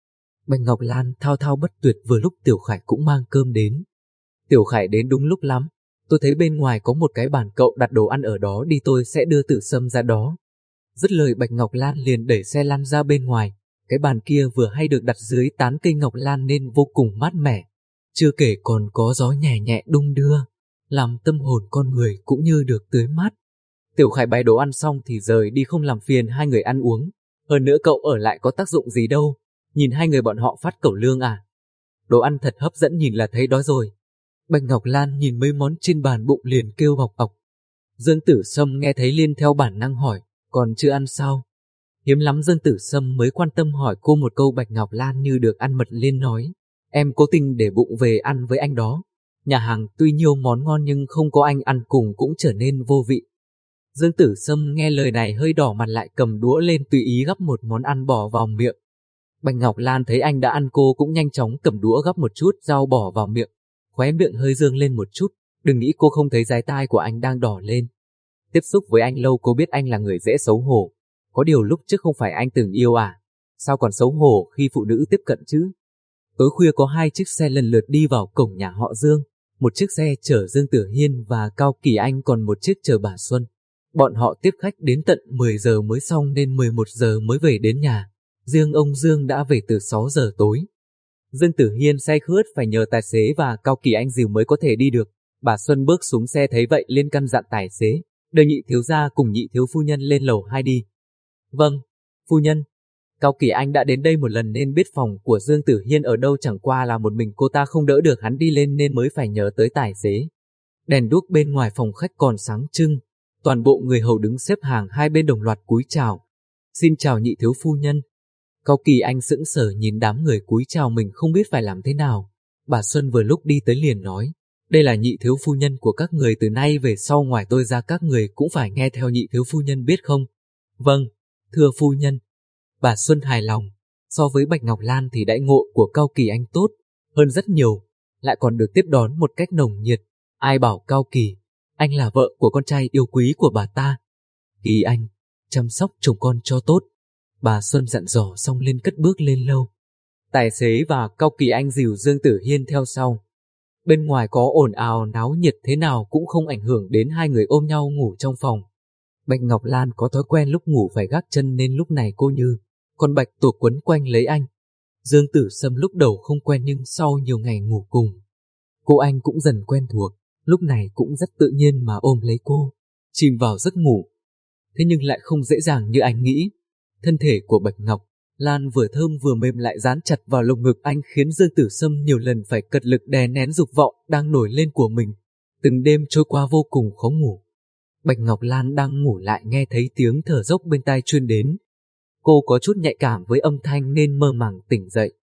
[SPEAKER 1] Bạch Ngọc Lan thao thao bất tuyệt, vừa lúc Tiểu Khải cũng mang cơm đến. Tiểu Khải đến đúng lúc lắm, tôi thấy bên ngoài có một cái bàn, cậu đặt đồ ăn ở đó đi, tôi sẽ đưa Tử Sâm ra đó. Dứt lời Bạch Ngọc Lan liền đẩy xe lăn ra bên ngoài, cái bàn kia vừa hay được đặt dưới tán cây ngọc lan nên vô cùng mát mẻ. Chưa kể còn có gió nhẹ nhẹ đung đưa, làm tâm hồn con người cũng như được tưới mát. Tiểu Khải bày đồ ăn xong thì rời đi, không làm phiền hai người ăn uống. Hơn nữa cậu ở lại có tác dụng gì đâu, nhìn hai người bọn họ phát cẩu lương à. Đồ ăn thật hấp dẫn, nhìn là thấy đói rồi. Bạch Ngọc Lan nhìn mấy món trên bàn bụng liền kêu ọc ọc. Dương Tử Sâm nghe thấy liền theo bản năng hỏi, còn chưa ăn sao? Hiếm lắm Dương Tử Sâm mới quan tâm hỏi cô một câu. Bạch Ngọc Lan như được ăn mật liên nói, em cố tình để bụng về ăn với anh đó. Nhà hàng tuy nhiều món ngon nhưng không có anh ăn cùng cũng trở nên vô vị. Dương Tử Sâm nghe lời này hơi đỏ mặt, lại cầm đũa lên tùy ý gắp một món ăn bỏ vào miệng. Bạch Ngọc Lan thấy anh đã ăn, cô cũng nhanh chóng cầm đũa gắp một chút rau bỏ vào miệng, khóe miệng hơi dương lên một chút. Đừng nghĩ cô không thấy dái tai của anh đang đỏ lên. Tiếp xúc với anh lâu cô biết anh là người dễ xấu hổ. Có điều lúc trước không phải anh từng yêu à? Sao còn xấu hổ khi phụ nữ tiếp cận chứ? Tối khuya có hai chiếc xe lần lượt đi vào cổng nhà họ Dương. Một chiếc xe chở Dương Tử Hiên và Cao Kỳ Anh, còn một chiếc chở bà Xuân. Bọn họ tiếp khách đến tận 10 giờ mới xong nên 11 giờ mới về đến nhà. Riêng ông Dương đã về từ 6 giờ tối. Dương Tử Hiên say khướt phải nhờ tài xế và Cao Kỳ Anh dìu mới có thể đi được. Bà Xuân bước xuống xe thấy vậy liền căn dặn tài xế, đưa nhị thiếu gia cùng nhị thiếu phu nhân lên lầu 2 đi. Vâng, phu nhân. Cao Kỳ Anh đã đến đây một lần nên biết phòng của Dương Tử Hiên ở đâu, chẳng qua là một mình cô ta không đỡ được hắn đi lên nên mới phải nhờ tới tài xế. Đèn đuốc bên ngoài phòng khách còn sáng trưng, toàn bộ người hầu đứng xếp hàng hai bên đồng loạt cúi chào. Xin chào nhị thiếu phu nhân. Cao Kỳ Anh sững sờ nhìn đám người cúi chào mình không biết phải làm thế nào. Bà Xuân vừa lúc đi tới liền nói, đây là nhị thiếu phu nhân của các người, từ nay về sau ngoài tôi ra các người cũng phải nghe theo nhị thiếu phu nhân biết không? Vâng, thưa phu nhân. Bà Xuân hài lòng, so với Bạch Ngọc Lan thì đãi ngộ của Cao Kỳ Anh tốt hơn rất nhiều, lại còn được tiếp đón một cách nồng nhiệt. Ai bảo Cao Kỳ Anh là vợ của con trai yêu quý của bà ta. Kỳ Anh, chăm sóc chồng con cho tốt. Bà Xuân dặn dò xong lên cất bước lên lâu. Tài xế và Cao Kỳ Anh dìu Dương Tử Hiên theo sau. Bên ngoài có ồn ào náo nhiệt thế nào cũng không ảnh hưởng đến hai người ôm nhau ngủ trong phòng. Bạch Ngọc Lan có thói quen lúc ngủ phải gác chân nên lúc này cô như con bạch tuộc quấn quanh lấy anh. Dương Tử Sâm lúc đầu không quen nhưng sau nhiều ngày ngủ cùng, cô anh cũng dần quen thuộc, lúc này cũng rất tự nhiên mà ôm lấy cô, chìm vào giấc ngủ. Thế nhưng lại không dễ dàng như anh nghĩ. Thân thể của Bạch Ngọc Lan vừa thơm vừa mềm lại dán chặt vào lồng ngực anh khiến Dương Tử Sâm nhiều lần phải cật lực đè nén dục vọng đang nổi lên của mình. Từng đêm trôi qua vô cùng khó ngủ. Bạch Ngọc Lan đang ngủ lại nghe thấy tiếng thở dốc bên tai truyền đến. Cô có chút nhạy cảm với âm thanh nên mơ màng tỉnh dậy.